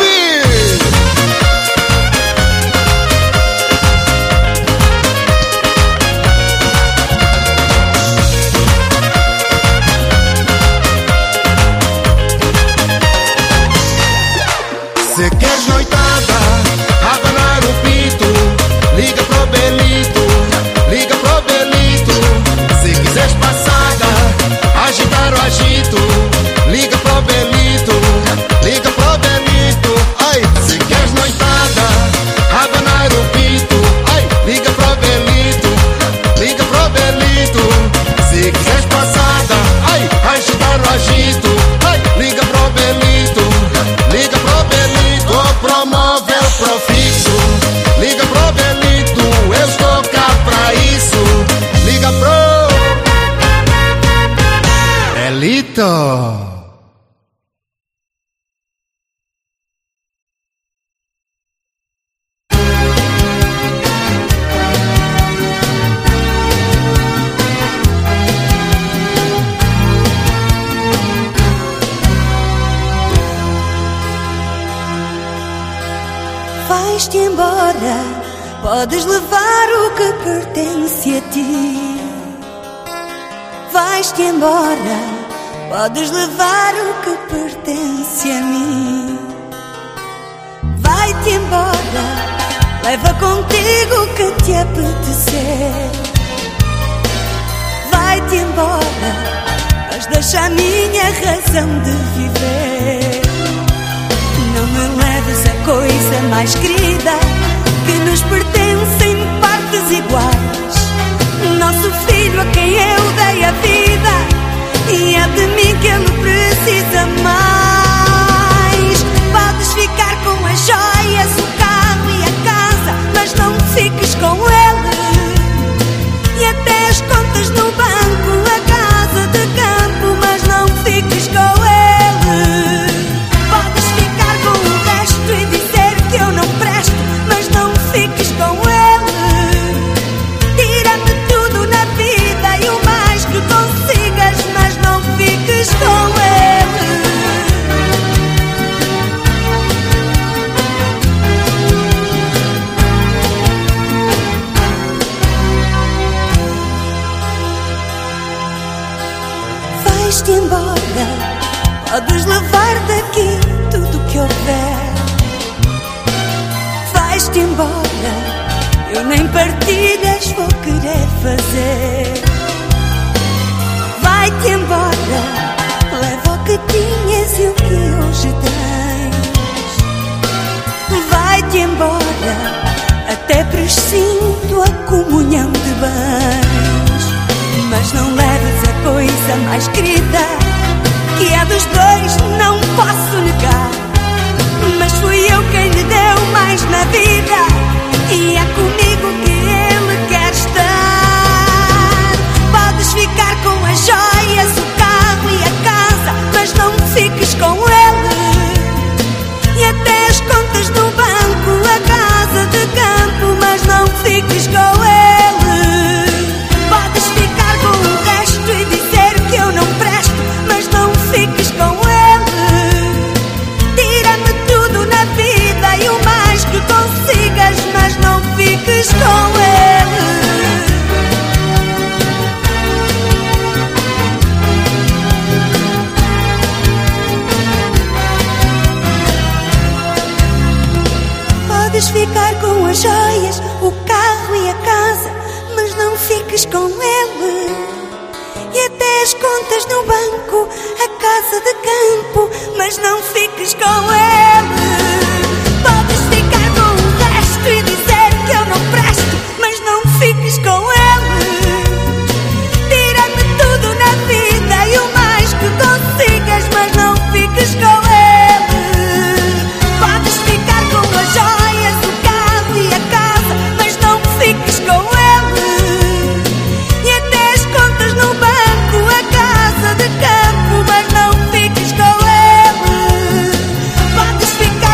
subir. Podes levar o que pertence a ti. Vais-te embora, podes levar o que pertence a mim. Vai-te embora, leva contigo o que te apetecer. Vai-te embora, mas deixa a minha razão de viver. Não me leves a coisa mais querida que nos pertence em partes iguais. Nosso filho a quem eu dei a vida, e é de mim que ele precisa mais. Podes ficar com as joias, o carro e a casa, mas não fiques com ele. E até as contas no banco, a casa de campo, mas não fiques com ele. Podes ficar com o resto e dizer que eu não presto, mas não fiques com ele. Tira-me tudo na vida e o mais que consigas, mas não fiques com ele. Vais-te embora, podes levar daqui tudo que houver. Vais-te embora, eu nem partilhas vou querer fazer. Vai-te embora, leva o que tinhas e o que hoje tens. Vai-te embora, até presinto a comunhão de bens. Mas não leves a coisa mais querida, que é dos dois, não posso negar. Mas fui eu quem lhe deu mais na vida, e é comigo que ele quer estar. Podes ficar com as joias, o carro e a casa, mas não fiques com ele. E até as contas no banco, a casa de campo, mas não fiques com ele. Podes ficar com o resto e dizer que eu não presto, mas não fiques com ele. Tira-me tudo na vida e o mais que consigas, mas não fiques com ele. Podes ficar com as joias, o carro e a casa, mas não fiques com ele. E até as contas no banco, a casa de campo, mas não fiques com ele. Podes ficar com o resto e dizer que eu não presto, mas não fiques com ele. Tira-me tudo na vida e o mais que consigas, mas não fiques com ele. Podes ficar com as joias, o carro e a casa, mas não fiques com ele. E até as contas no banco, a casa de campo, mas não fiques com ele. Podes ficar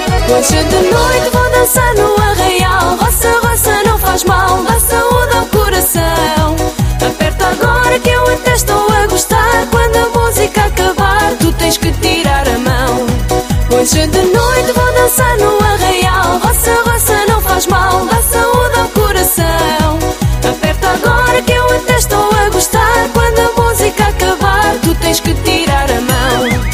Hoje de noite vou dançar no arraial. Roça, roça, não faz mal, dá saúde ao coração. Aperta agora que eu até estou a gostar. Quando a música acabar, tu tens que tirar a mão. Hoje de noite vou dançar no arraial. Roça, roça, não faz mal, dá saúde ao coração. Aperta agora que eu até estou a gostar. Quando a música acabar, tu tens que tirar a mão.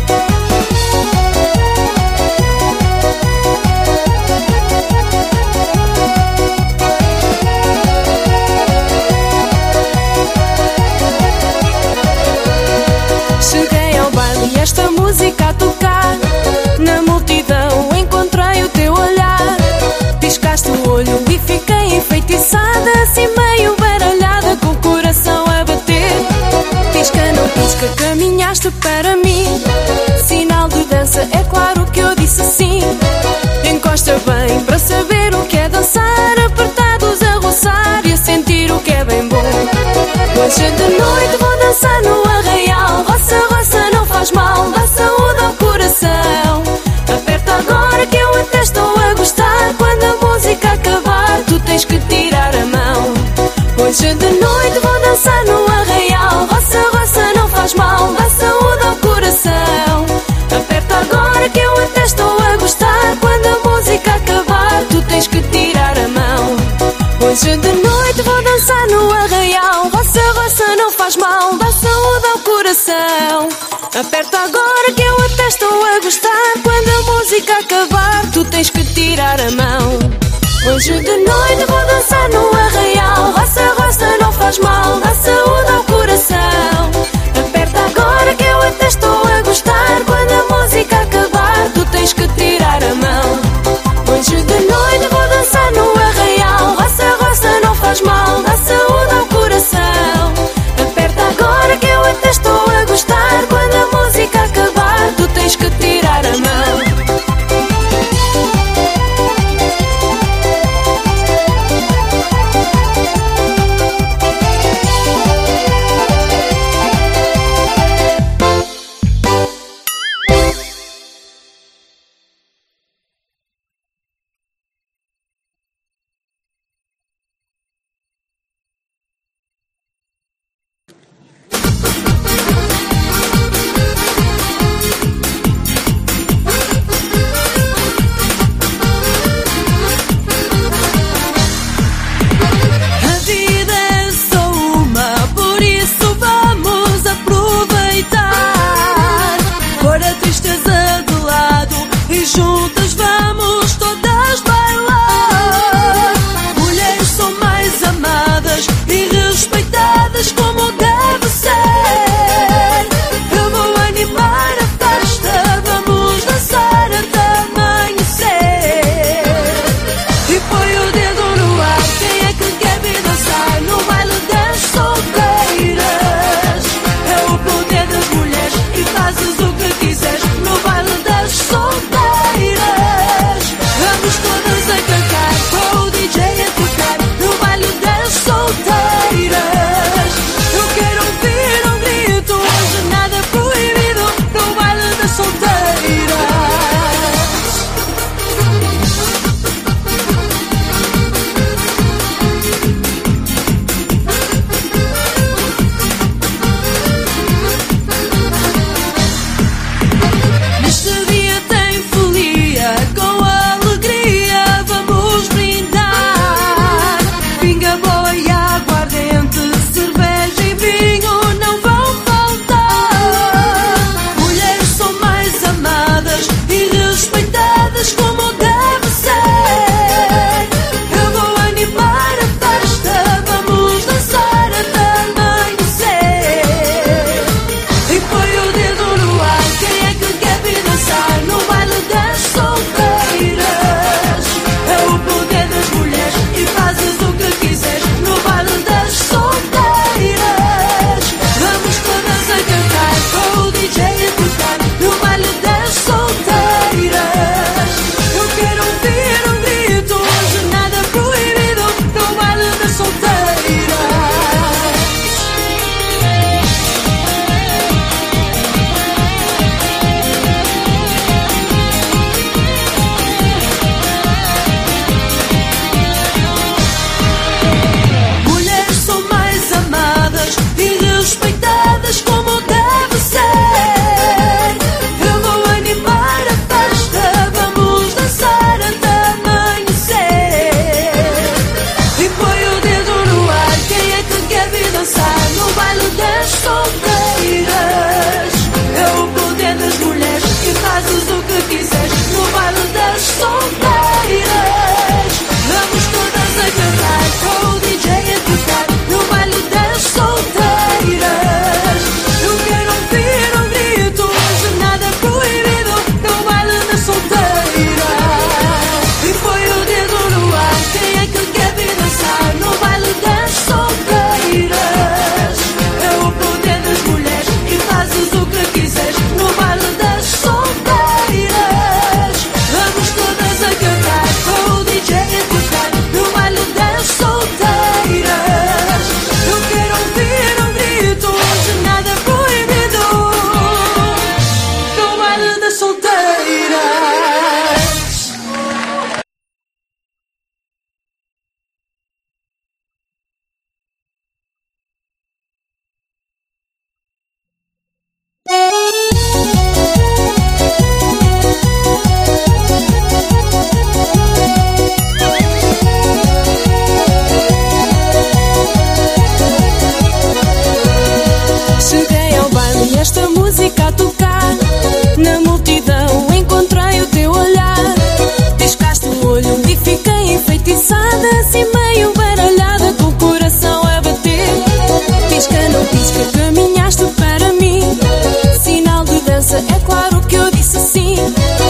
Cheguei ao baile e esta música a tocar. Na multidão encontrei o teu olhar. Piscaste o olho e fiquei enfeitiçada, assim meio baralhada, com o coração a bater. Pisca, não pisca, caminhaste para mim. Sinal de dança, é claro que eu disse sim. Encosta bem para saber o que é dançar, apertados a roçar e a sentir o que é bem bom. Hoje de noite vou dançar no arraial. Roça, roça, não faz mal, dá saúde ao coração. Aperta agora que eu até estou a gostar. Quando a música acabar, tu tens que tirar a mão. Hoje de noite vou dançar no arraial. Roça, roça, não faz mal, dá saúde ao coração. Aperta agora que eu até estou a gostar. Quando a música acabar, tu tens que tirar a mão. Hoje de noite vou dançar no arraial. Roça, roça, não faz mal, dá saúde ao coração. Aperta agora que eu até estou a gostar. Quando a música acabar, tu tens que tirar a mão. Hoje de noite vou dançar no arraial. Roça, roça, não faz mal, dá saúde ao coração. Aperta agora que eu até estou a gostar. Quando a música acabar, tu tens que tirar a mão. Hoje de noite vou dançar no arraial. Roça, roça, não faz mal, dá saúde ao coração. Aperta agora que eu até estou a gostar. Quando a música acabar, tu tens que tirar a mão.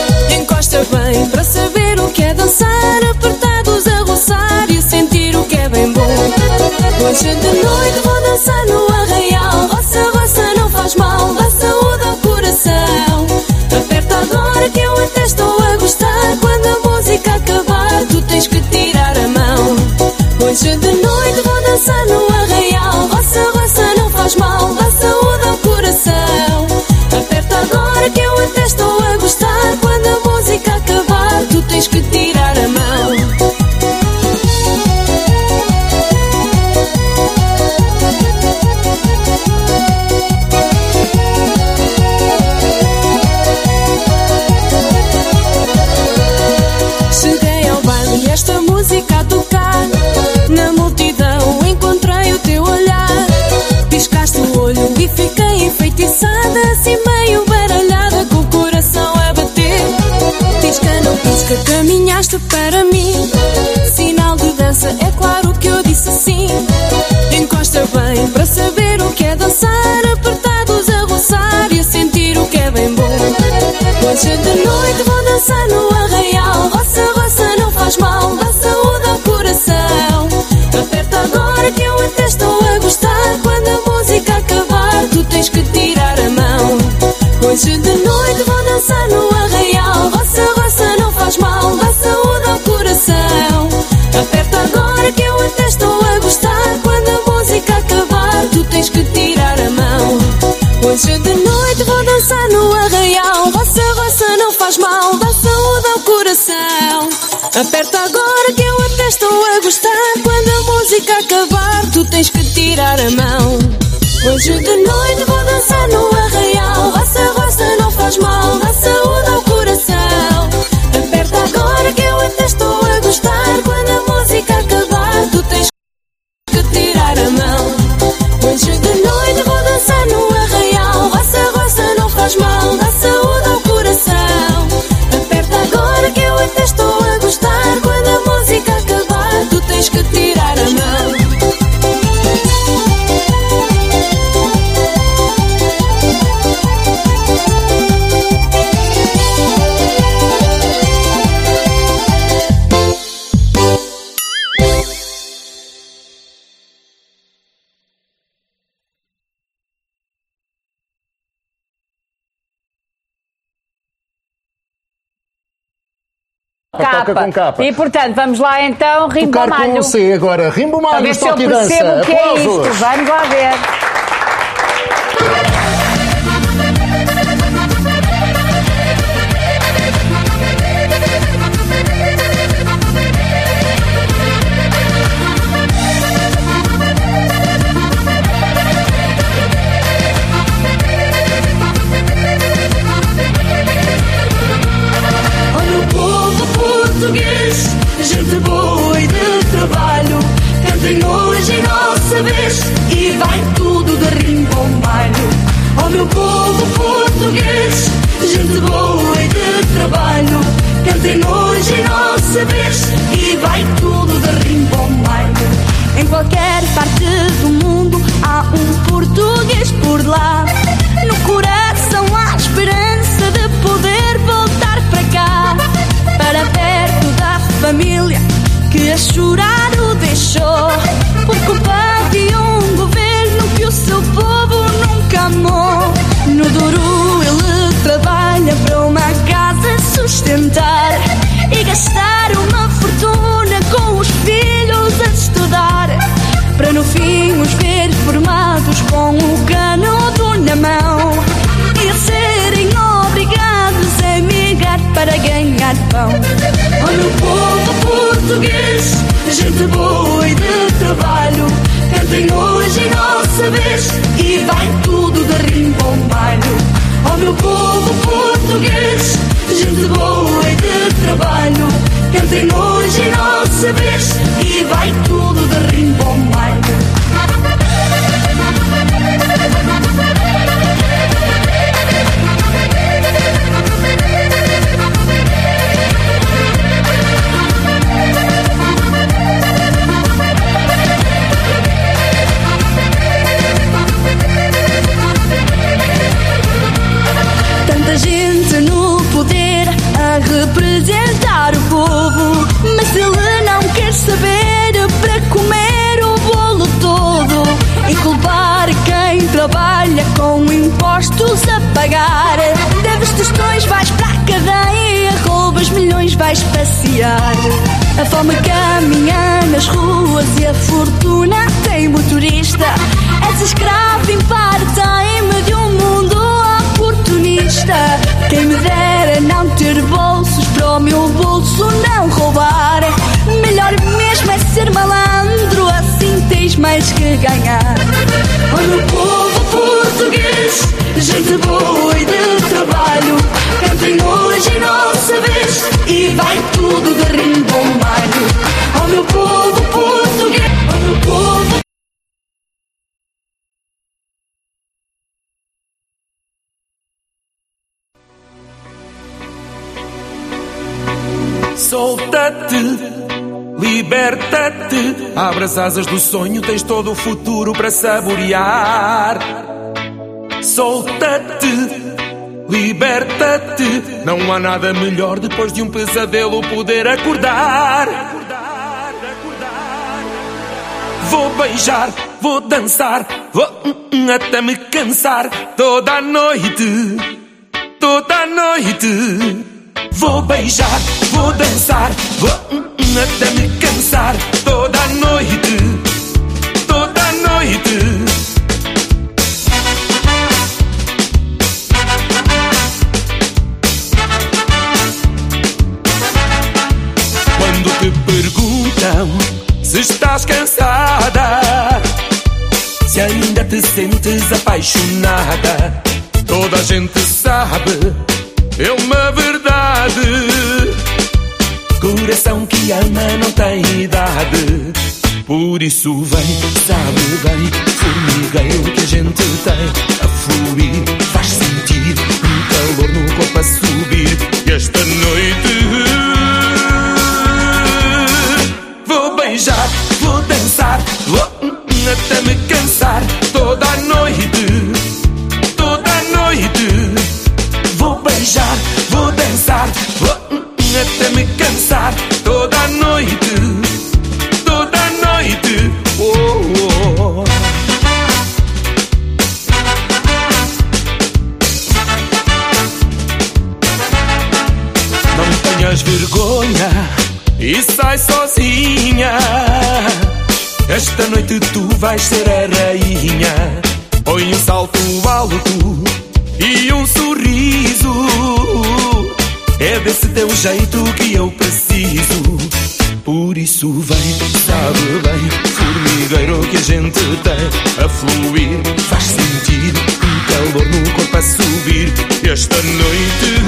Encosta bem para saber o que é dançar, apertados a roçar e sentir o que é bem bom. Hoje de noite vou dançar no arraial, roça, roça, não faz mal, dá saúde ao coração. Aperta agora que eu até estou a gostar, quando a música acabar tu tens que tirar a mão. Hoje de noite vou dançar no arraial, roça, roça, não faz mal, dá saúde ao coração. Aperta agora que eu até estou a gostar, quando a música acabar tu tens que tirar a mão. Cheguei ao baile e esta música a tocar, na multidão encontrei o teu olhar. Piscaste o olho e fiquei enfeitiçada, assim meio baralhada, com o coração a bater. Pisca, não pisca, caminhaste para mim, sinal de dança, é claro que eu disse sim. Encosta bem para saber o que é dançar, apertados a roçar e a sentir o que é bem bom. Hoje de noite vou dançar no arraial, roça, roça, não faz mal, dá saúde ao coração. Aperta agora que eu até estou a gostar, quando a música acabar tu tens que tirar a mão. Hoje de noite vou dançar no arraial, roça, roça, não faz mal, dá saúde ao coração. Aperta agora que eu até estou a gostar, quando a música acabar tu tens que tirar a mão. Hoje de noite vou dançar no arraial, roça, roça, não faz mal, dá saúde ao coração. Aperta agora que eu até estou a gostar, quando a música acabar tu tens que tirar a mão. Hoje de noite vou dançar no arraial, roça, roça, não faz mal, dá saúde ao coração. Aperta agora que eu até estou a gostar, quando a música acabar tu tens que tirar a mão. Hoje de noite vou dançar no arraial, roça, roça, não faz mal, dá saúde ao coração. Aperta agora que eu até estou a gostar, quando a música acabar tu tens que tirar a mão. Toca com capa. E portanto, vamos lá então, Rimbomalho. Tocar com C agora, Rimbomalho, a ver se eu toque e dança. percebo o que é isto. Aplausos. Vamos lá ver. Português, gente boa e de trabalho, cantem hoje em nossa vez e vai tudo de rimbombalho. Ó meu povo português, gente boa e de trabalho, cantem hoje em nossa vez e vai tudo de rimbombalho. Em qualquer parte do mundo há um português por lá, no coração há esperança de poder voltar para cá, para perto da família que a chorar o deixou, por culpa de um governo que o seu povo nunca amou. No duro ele trabalha para uma casa sustentar e gastar uma fortuna com os filhos a estudar, para no fim os ver formados com o canudo na mão e a serem obrigados a emigrar para ganhar pão. Olha o povo português, gente boa e de trabalho, cantem hoje em nossa vez e vai tudo de rimbombalho. Ó meu povo português, gente boa e de trabalho, cantem hoje em nossa vez e vai tudo de rimbombalho. para representar o povo. Mas ele não quer saber para comer o bolo todo e culpar quem trabalha com impostos a pagar. Deves tostões, vais para a cadeia, roubas milhões, vais passear. A fome caminha nas ruas e a fortuna tem motorista. És escravo em part-time de um mundo oportunista. Quem me dera não ter bolsos para o meu bolso não roubar. Melhor mesmo é ser malandro, assim tens mais que ganhar. Olha o povo português, gente boa e de trabalho, cantem hoje nossa vez e vai tudo de rimbombalho. Ó meu povo português, ó meu povo. Solta-te, liberta-te, abre as asas do sonho, tens todo o futuro para saborear. Solta-te, liberta-te, não há nada melhor depois de um pesadelo poder acordar. Vou beijar, vou dançar, vou até me cansar toda a noite, toda a noite. Vou beijar, vou dançar, vou até me cansar toda a noite, toda a noite. Quando te perguntam se estás cansada, se ainda te sentes apaixonada, toda a gente sabe, é uma verdade. Coração que ama não tem idade. Por isso vem, sabe bem, formigueiro que a gente tem a fluir, faz sentir um calor no corpo a subir. E esta noite vou beijar, vou dançar, vou até me cansar toda a noite, toda a noite. Vou beijar, vou dançar, vou até me cansar toda a noite, toda a noite. Oh, oh. Não tenhas vergonha e sai sozinha. Esta noite tu vais ser a rainha. Põe um salto alto e um sorriso, é desse teu jeito que eu preciso. Por isso vem, sabe bem, formigueiro que a gente tem a fluir, faz sentir um calor no corpo a subir. Esta noite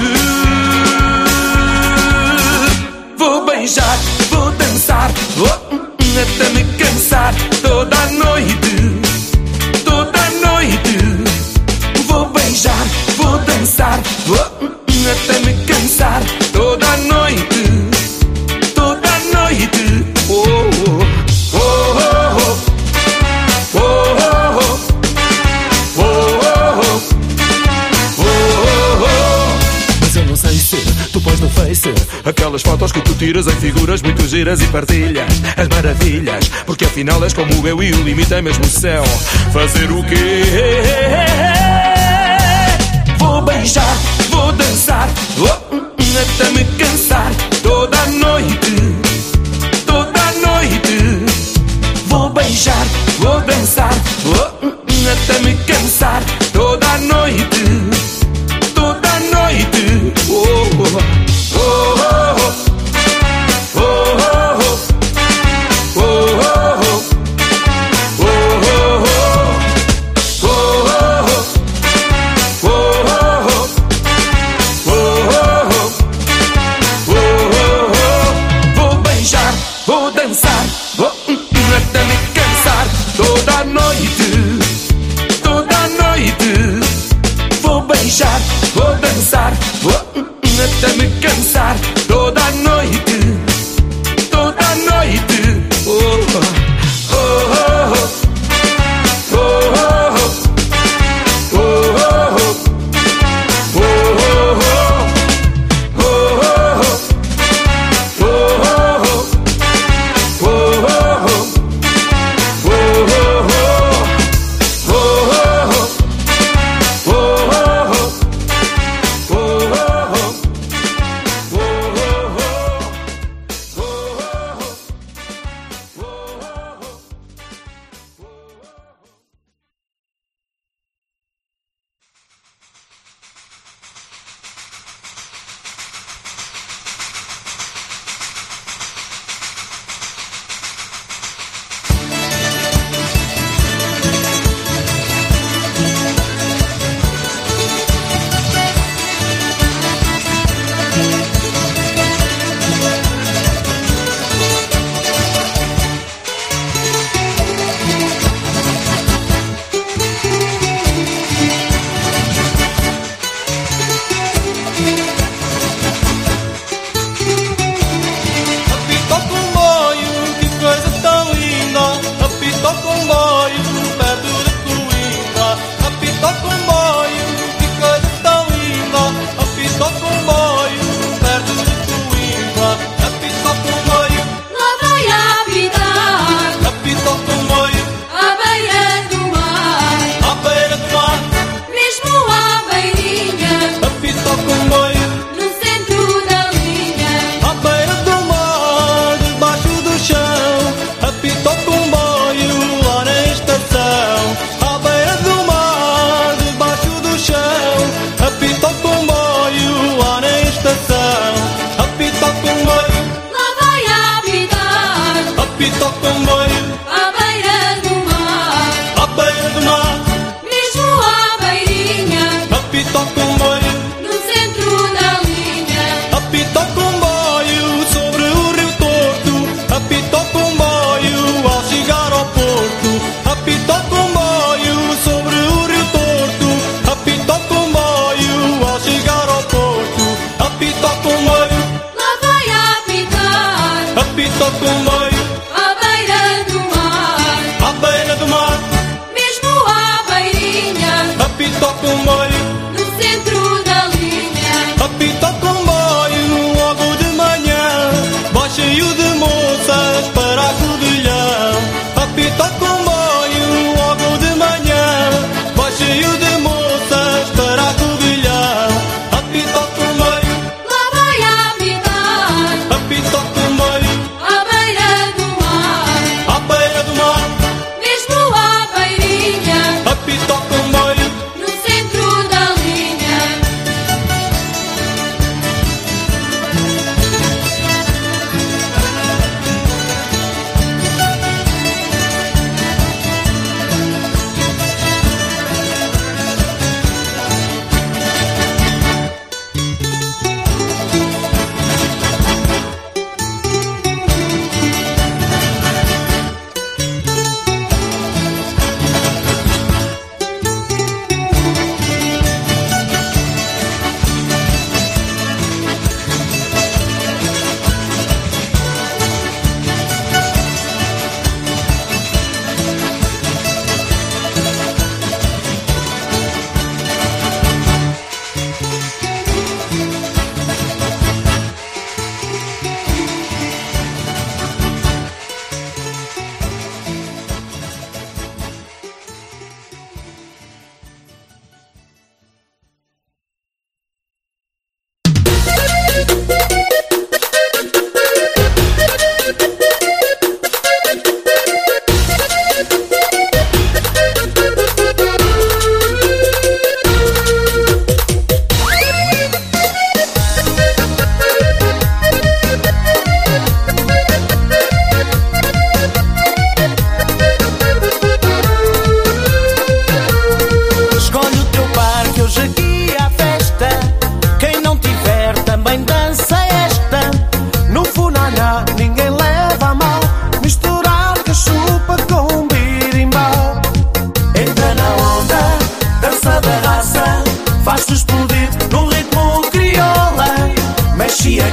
vou beijar, vou dançar, vou até me cansar toda a noite, toda a noite. Vou beijar, vou dançar, vou até me cansar toda a noite, toda a noite. Oh, oh, oh, oh, oh, oh, oh, oh, oh. Mas eu não sei se tu pões no Face aquelas fotos que tu tiras em figuras muito giras e partilhas as maravilhas, porque afinal és como eu e o limite é mesmo o céu. Fazer o quê? Vou beijar, vou dançar, vou até me cansar toda a noite, toda a noite. Vou beijar, vou dançar, vou até me cansar toda a noite, toda a noite. Oh, oh, oh, oh, oh, oh, oh, beijar, vou dançar, vou até me cansar toda a noite, toda a noite. Oh, oh, oh, oh, oh, oh, oh, oh, oh, oh, oh, oh.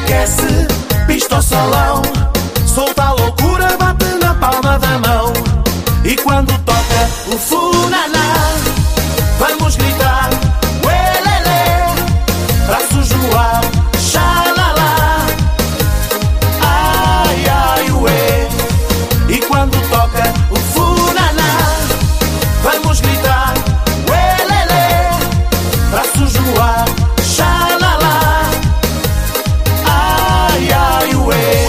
aquece, pista ao salão. Solta a loucura, bate na palma da mão. E quando toca o funaná, vamos gritar uelele, braços no ar, xalala, ai ai ué. E quando toca o funaná, vamos gritar uelele, braços no ar, xalala, ai ai ué.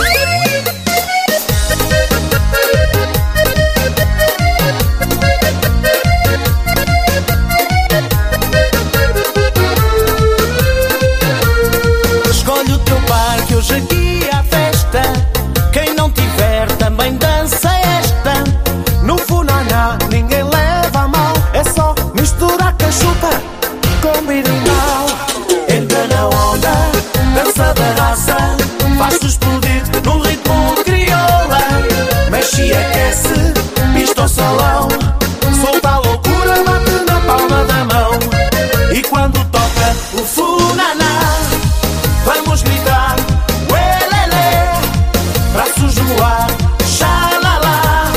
Escolhe o teu par que hoje aqui há festa. Quem não tiver também dança esta. No funaná ninguém leva a mal. É só misturar cachupa com birimbau. Entra na onda, dança da raça, faz-te explodir num ritmo crioula. Mexe e aquece, pista ao salão. Solta a loucura, bate na palma da mão. E quando toca o funaná, vamos gritar uelele, braços no ar, xalala,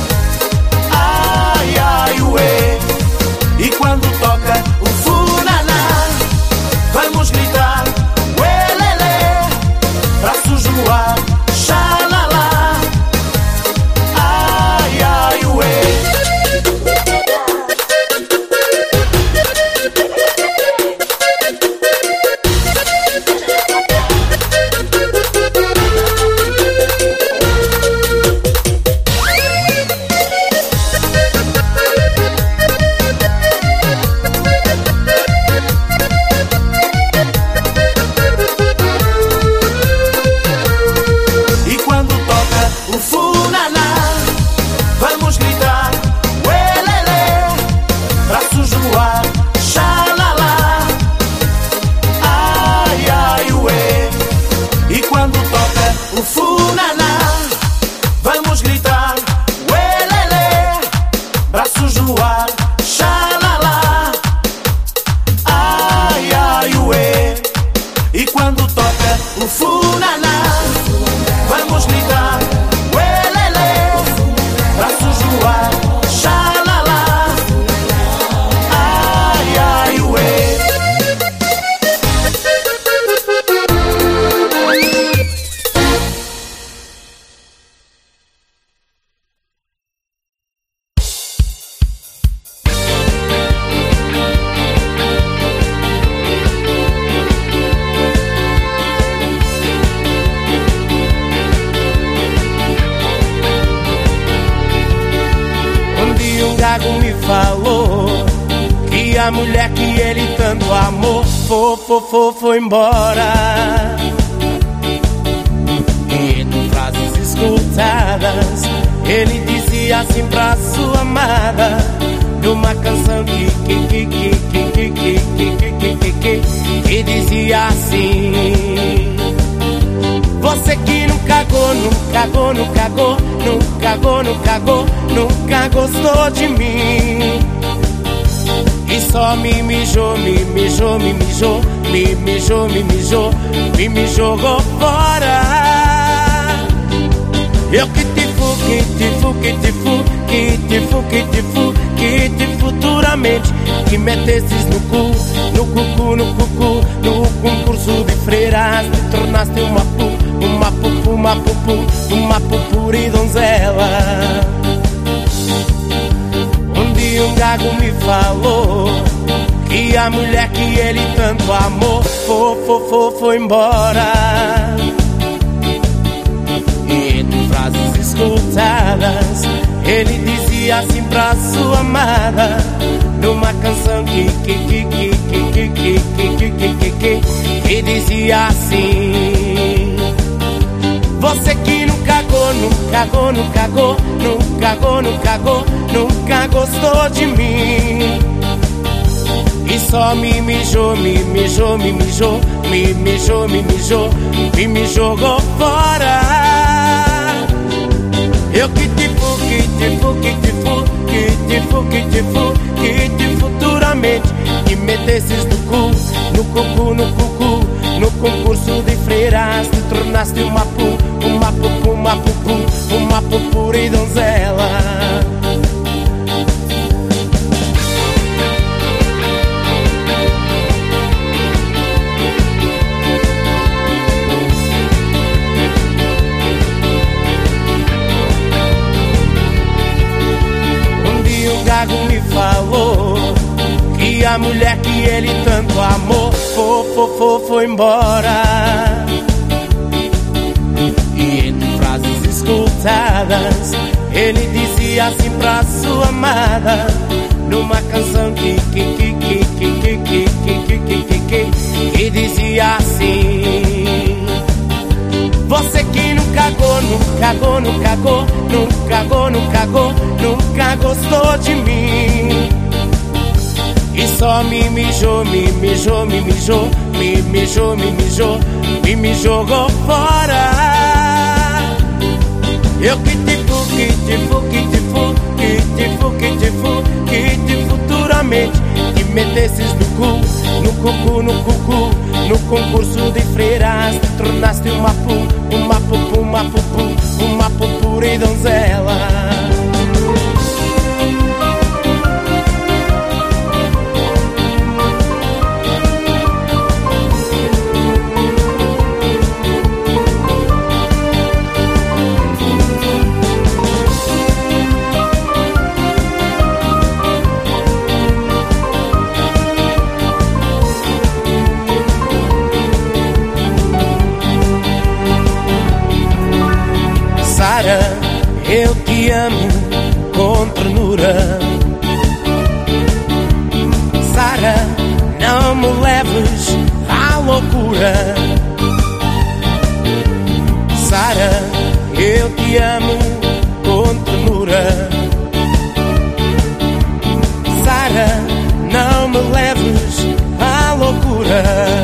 ai ai ué. E quando toca o funaná, vamos gritar uelele, braços no ar, xalala, ai ai ué. E quando toca o funaná, vamos gritar uelele, braços no ar, xalala, ai ai ué. E quando toca o funaná, vamos gritar uelele, braços no ar, xalala, ai ai ué. E quando toca o funaná, vamos gritar uelele, braços no ar, xalala, ai ai ué. Um dia um gago me falou que a mulher que ele tanto amou foi embora. E entre frases escutadas, ele dizia assim pra sua amada, numa canção que dizia assim: você que não cagou, nunca gostou de mim. E só me jogou fora. Eu que te futuramente que metesses no cucu, no concurso de freiras, te tornaste uma pupuri donzela. Um dia um gago me falou que a mulher que ele tanto amou foi embora. E entre frases escutadas, ele dizia assim pra sua amada, numa canção que dizia assim: você que não nunca gostou de mim. E só me jogou fora. Eu que te futuramente que metesses no cucu, no concurso de freiras, te tornaste uma pura e donzela. Um dia um gago me falou que a mulher que ele tanto amou foi embora. E entre frases escutadas, ele dizia assim pra sua amada, numa canção que dizia assim: você que nunca gostou de mim, e só me jogou fora. Eu que futuramente te metesses no cucu, no concurso de freiras, te tornaste uma pura e donzela. Eu te amo com ternura. Sara, não me leves à loucura. Sara, eu te amo com ternura. Sara, não me leves à loucura.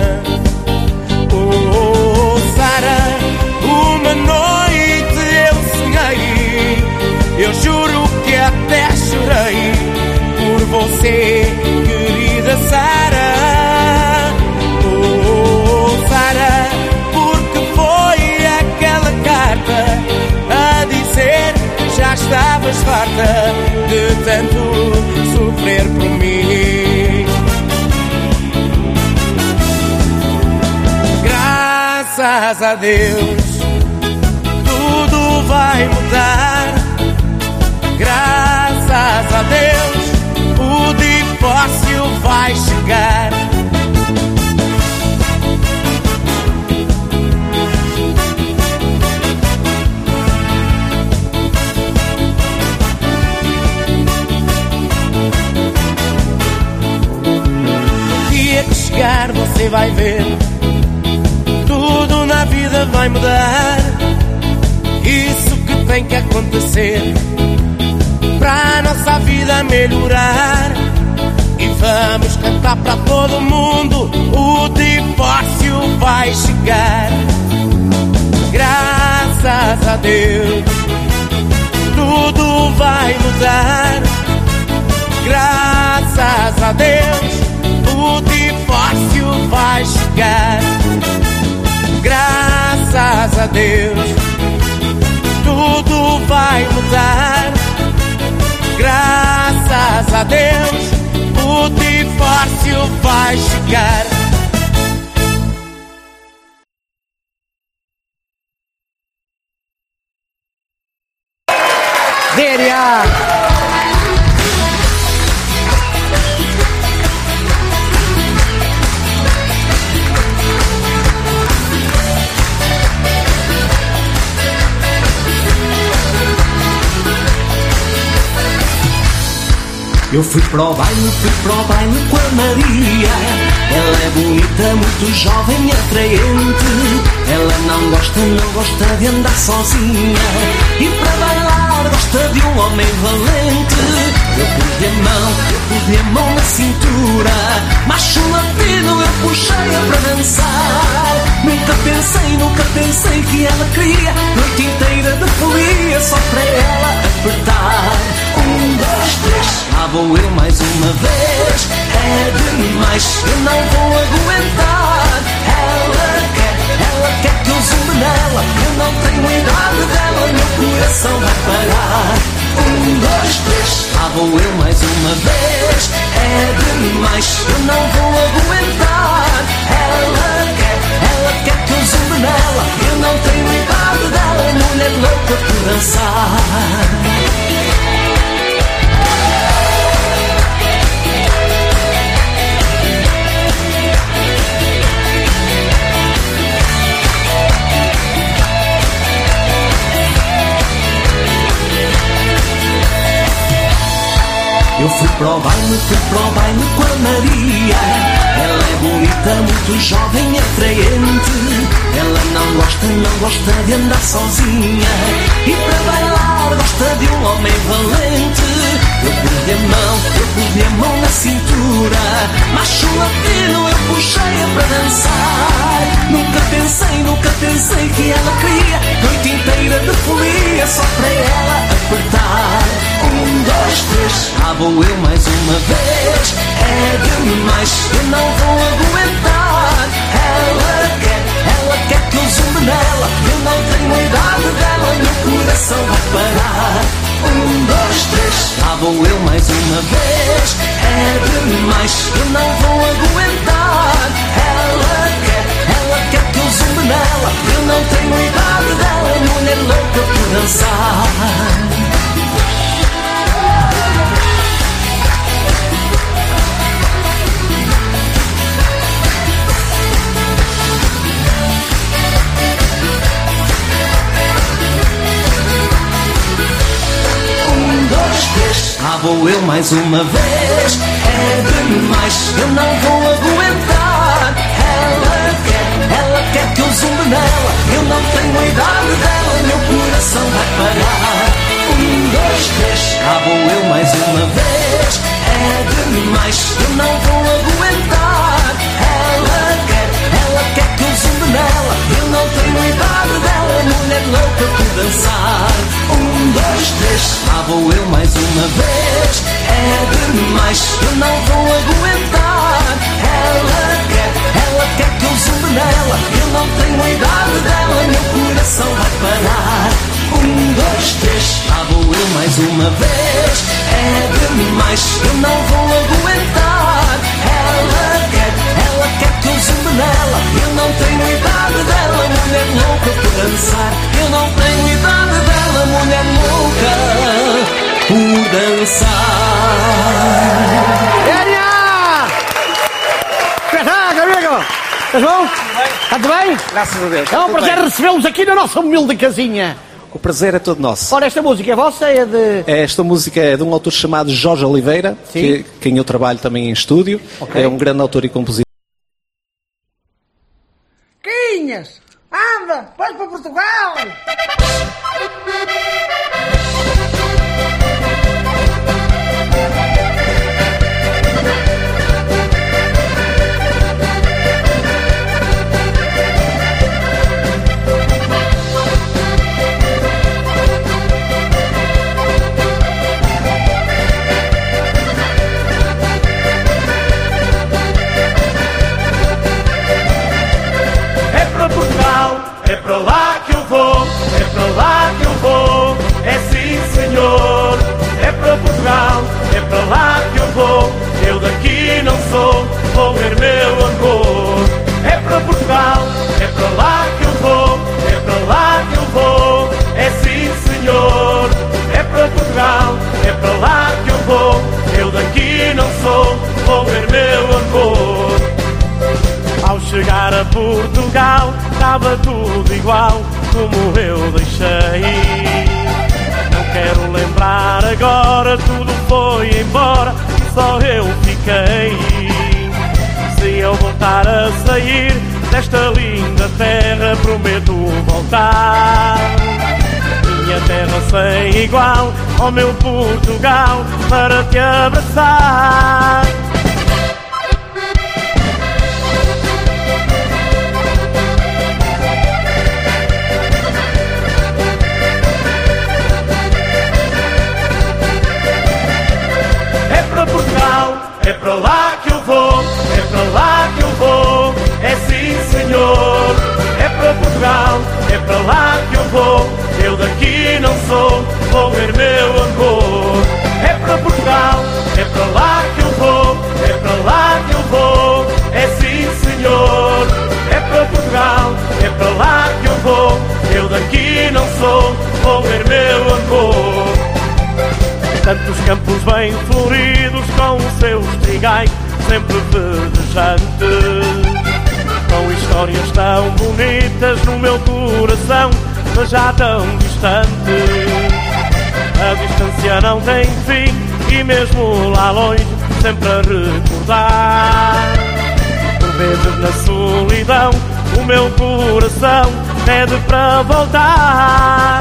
Oh, Sara, uma noite eu sonhei, eu juro que até chorei por você, querida Sara. Oh, Sara, porque foi aquela carta a dizer que já estavas farta de tanto sofrer por mim. Graças a Deus tudo vai mudar. Graças a Deus o divórcio vai chegar. No dia que chegar você vai ver, tudo na vida vai mudar. Isso que tem que acontecer pra nossa vida melhorar. E vamos cantar pra todo mundo, o divórcio vai chegar. Graças a Deus tudo vai mudar. Graças a Deus o divórcio vai chegar. Graças a Deus tudo vai mudar. Graças a Deus o divórcio vai chegar. Déria! Eu fui para o baile com a Maria. Ela é bonita, muito jovem e atraente. Ela não gosta de andar sozinha, e para bailar gosta de um homem valente. Eu pus a mão na cintura, macho latino eu puxei-a para dançar. Nunca pensei que ela queria noite inteira de folia só para ela apertar. 1, 2, 3, lá vou eu mais uma vez. É demais, eu não vou aguentar. Ela quer vou eu mais uma vez. É demais, eu não vou aguentar. Ela quer que eu zumbe nela. Eu não tenho idade dela, mulher louca por dançar. Eu fui para o baile com a Maria. Ela é bonita, muito jovem e atraente. Ela não gosta de andar sozinha. E para bailar gosta de um homem valente. Eu pus-lhe a mão na cintura. Macho latino, eu puxei-a para dançar. Nunca pensei que ela queria noite inteira de folia só para ela apertar. 1, 2, 3, lá vou eu mais uma vez. É demais, eu não vou aguentar. Ela quer que eu zumbe nela. Eu não tenho a idade dela, meu coração vai parar. 1, 2, 3, lá vou eu mais uma vez. É demais, eu não vou aguentar. Ela quer que eu zumbe nela. Eu não tenho a idade dela, mulher louca por dançar. Lá vou eu mais uma vez. É demais, eu não vou aguentar. Ela quer que eu zumbe nela. Eu não tenho a idade dela, meu coração vai parar. 1, 2, 3, lá vou eu mais uma vez. É demais, eu não vou aguentar. Ela quer que eu zumbe nela. Eu não tenho a idade dela, mulher louca por dançar. 1, 2, 3, lá vou eu mais uma vez. É demais, eu não vou aguentar. Ela quer que eu zumbe nela. Eu não tenho a idade dela, meu coração vai parar. 1, 2, 3, lá vou eu mais uma vez. É demais, eu não vou aguentar. Ela quer que eu zumbe nela. Eu não tenho a idade dela, mulher louca por dançar. Eu não tenho a idade dela, mulher louca por dançar. Ganha! Espetáculo, amigo! Estás bom? Está tudo bem? Graças a Deus. É um prazer recebê-los aqui na nossa humilde casinha. O prazer é todo nosso. Ora, esta música é vossa? É de... Esta música é de um autor chamado Jorge Oliveira, quem eu trabalho também em estúdio. Okay. É um grande autor e compositor. Quinhas! Anda! Vais para Portugal! É para lá que eu vou, é para lá que eu vou, é sim senhor. É para Portugal, é para lá que eu vou, eu daqui não sou, vou ver meu amor. É para Portugal, é para lá que eu vou, é para lá que eu vou, é sim senhor. É para Portugal, é para lá que eu vou, eu daqui não sou, vou ver meu amor. Ao chegar a Portugal, estava tudo igual como eu deixei. Não quero lembrar agora, tudo foi embora e só eu fiquei. Se eu voltar a sair desta linda terra, prometo voltar. Minha terra sem igual, ao meu Portugal, para te abraçar. É para lá que eu vou, é para lá que eu vou, é sim senhor. É para Portugal, é para lá que eu vou, eu daqui não sou, vou ver meu amor. É para Portugal. é para lá que eu vou, é para lá que eu vou, é sim senhor, é para Portugal, é para lá que eu vou, eu daqui não sou, vou ver meu amor. Tantos campos bem floridos com os seus trigais sempre verdejantes, com histórias tão bonitas no meu coração, mas já tão distantes. A distância não tem fim e mesmo lá longe sempre a recordar. Por vezes na solidão o meu coração pede para voltar.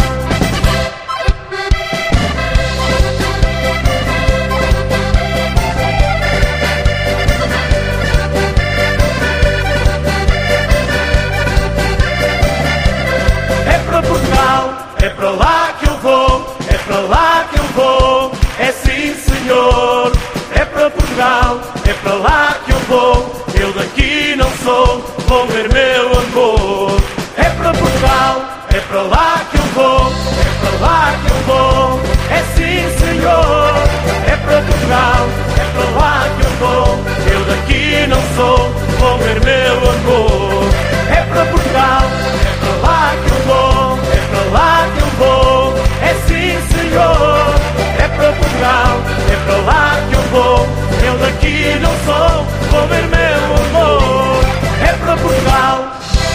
É para Portugal, é para lá que eu vou, é para lá que eu vou, é sim senhor, é para Portugal, é para lá que eu vou, eu daqui não sou, vou ver meu amor. É para Portugal, é para lá que eu vou, é para lá que eu vou, é sim senhor, é para Portugal, é para lá que eu vou, eu daqui não sou, vou ver meu amor. É para Portugal, é para lá que eu vou, é para lá que eu vou, é sim senhor, é para Portugal, é para lá que eu vou, eu daqui não sou, vou ver meu amor. É para Portugal,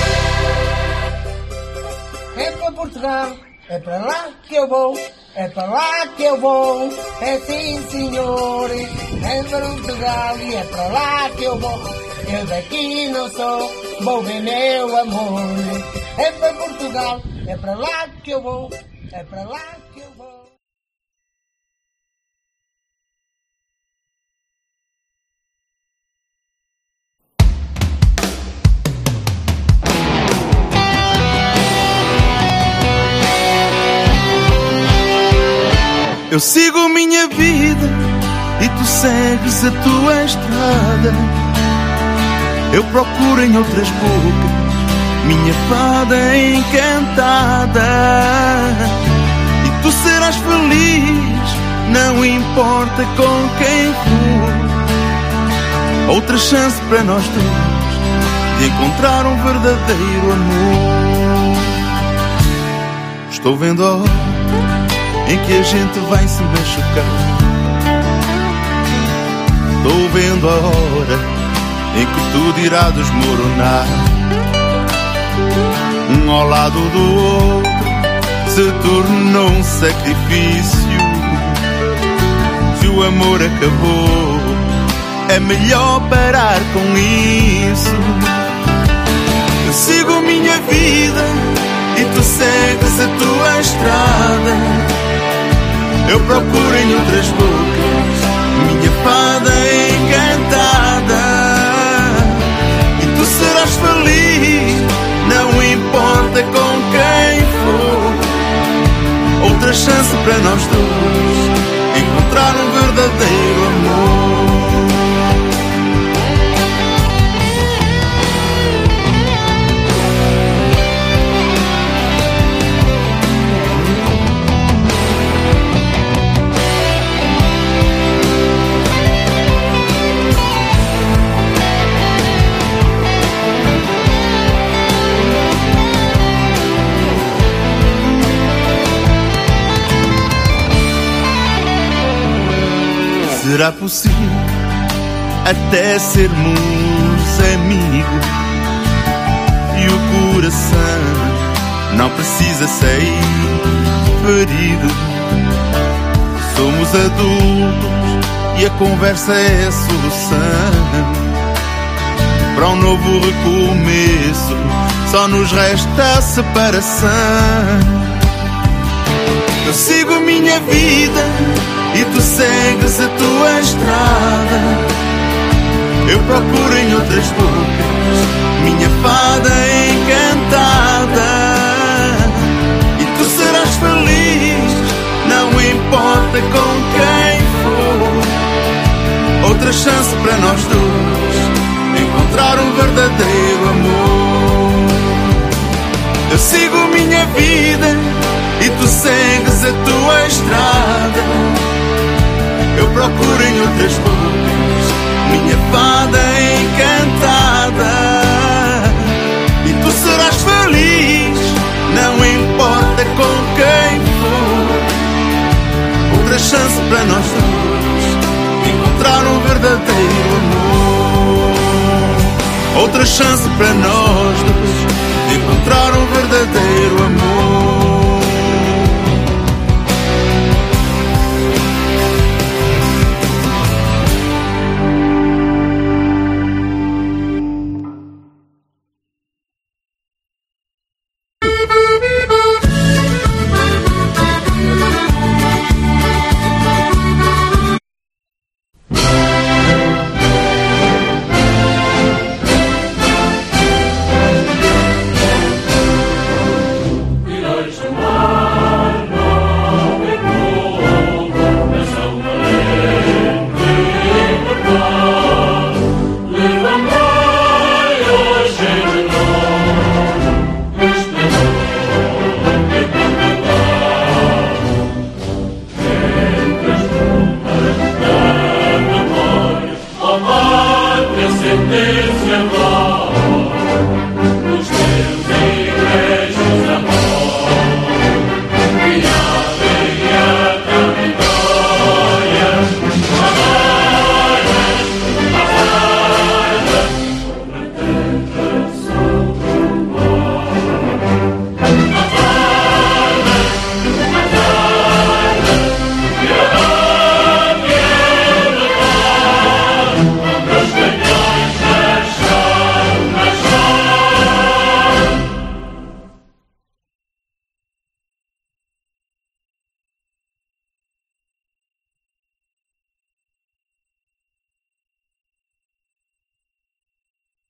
é para Portugal, é para lá que eu vou, é para lá que eu vou, é sim senhor, é para Portugal e é para lá que eu vou, eu daqui não sou, vou ver meu amor. É para Portugal, é para lá que eu vou, é para lá que eu vou. Eu sigo minha vida e tu segues a tua estrada. Eu procuro em outras bocas minha fada encantada. E tu serás feliz, não importa com quem for. Outra chance para nós dois de encontrar um verdadeiro amor. Estou vendo a hora em que a gente vai se machucar. Estou vendo a hora em que tudo irá desmoronar. Um ao lado do outro se tornou um sacrifício. Se o amor acabou, é melhor parar com isso. Eu sigo minha vida e tu segues a tua estrada. Eu procuro em outras bocas minha fada encantada. E tu serás feliz, não importa com quem for. Outra chance para nós dois encontrar um verdadeiro amor. Será possível até sermos amigos e o coração não precisa sair ferido. Somos adultos e a conversa é a solução para um novo recomeço. Só nos resta a separação. Eu sigo a minha vida e tu segues a tua estrada. Eu procuro em outras bocas minha fada encantada. E tu serás feliz, não importa com quem for. Outra chance para nós dois encontrar um verdadeiro amor. Eu sigo minha vida e tu segues a tua estrada. eu procuro em outras bocas minha fada encantada. E tu serás feliz, não importa com quem for. Outra chance para nós dois de encontrar um verdadeiro amor. Outra chance para nós dois de encontrar um verdadeiro amor.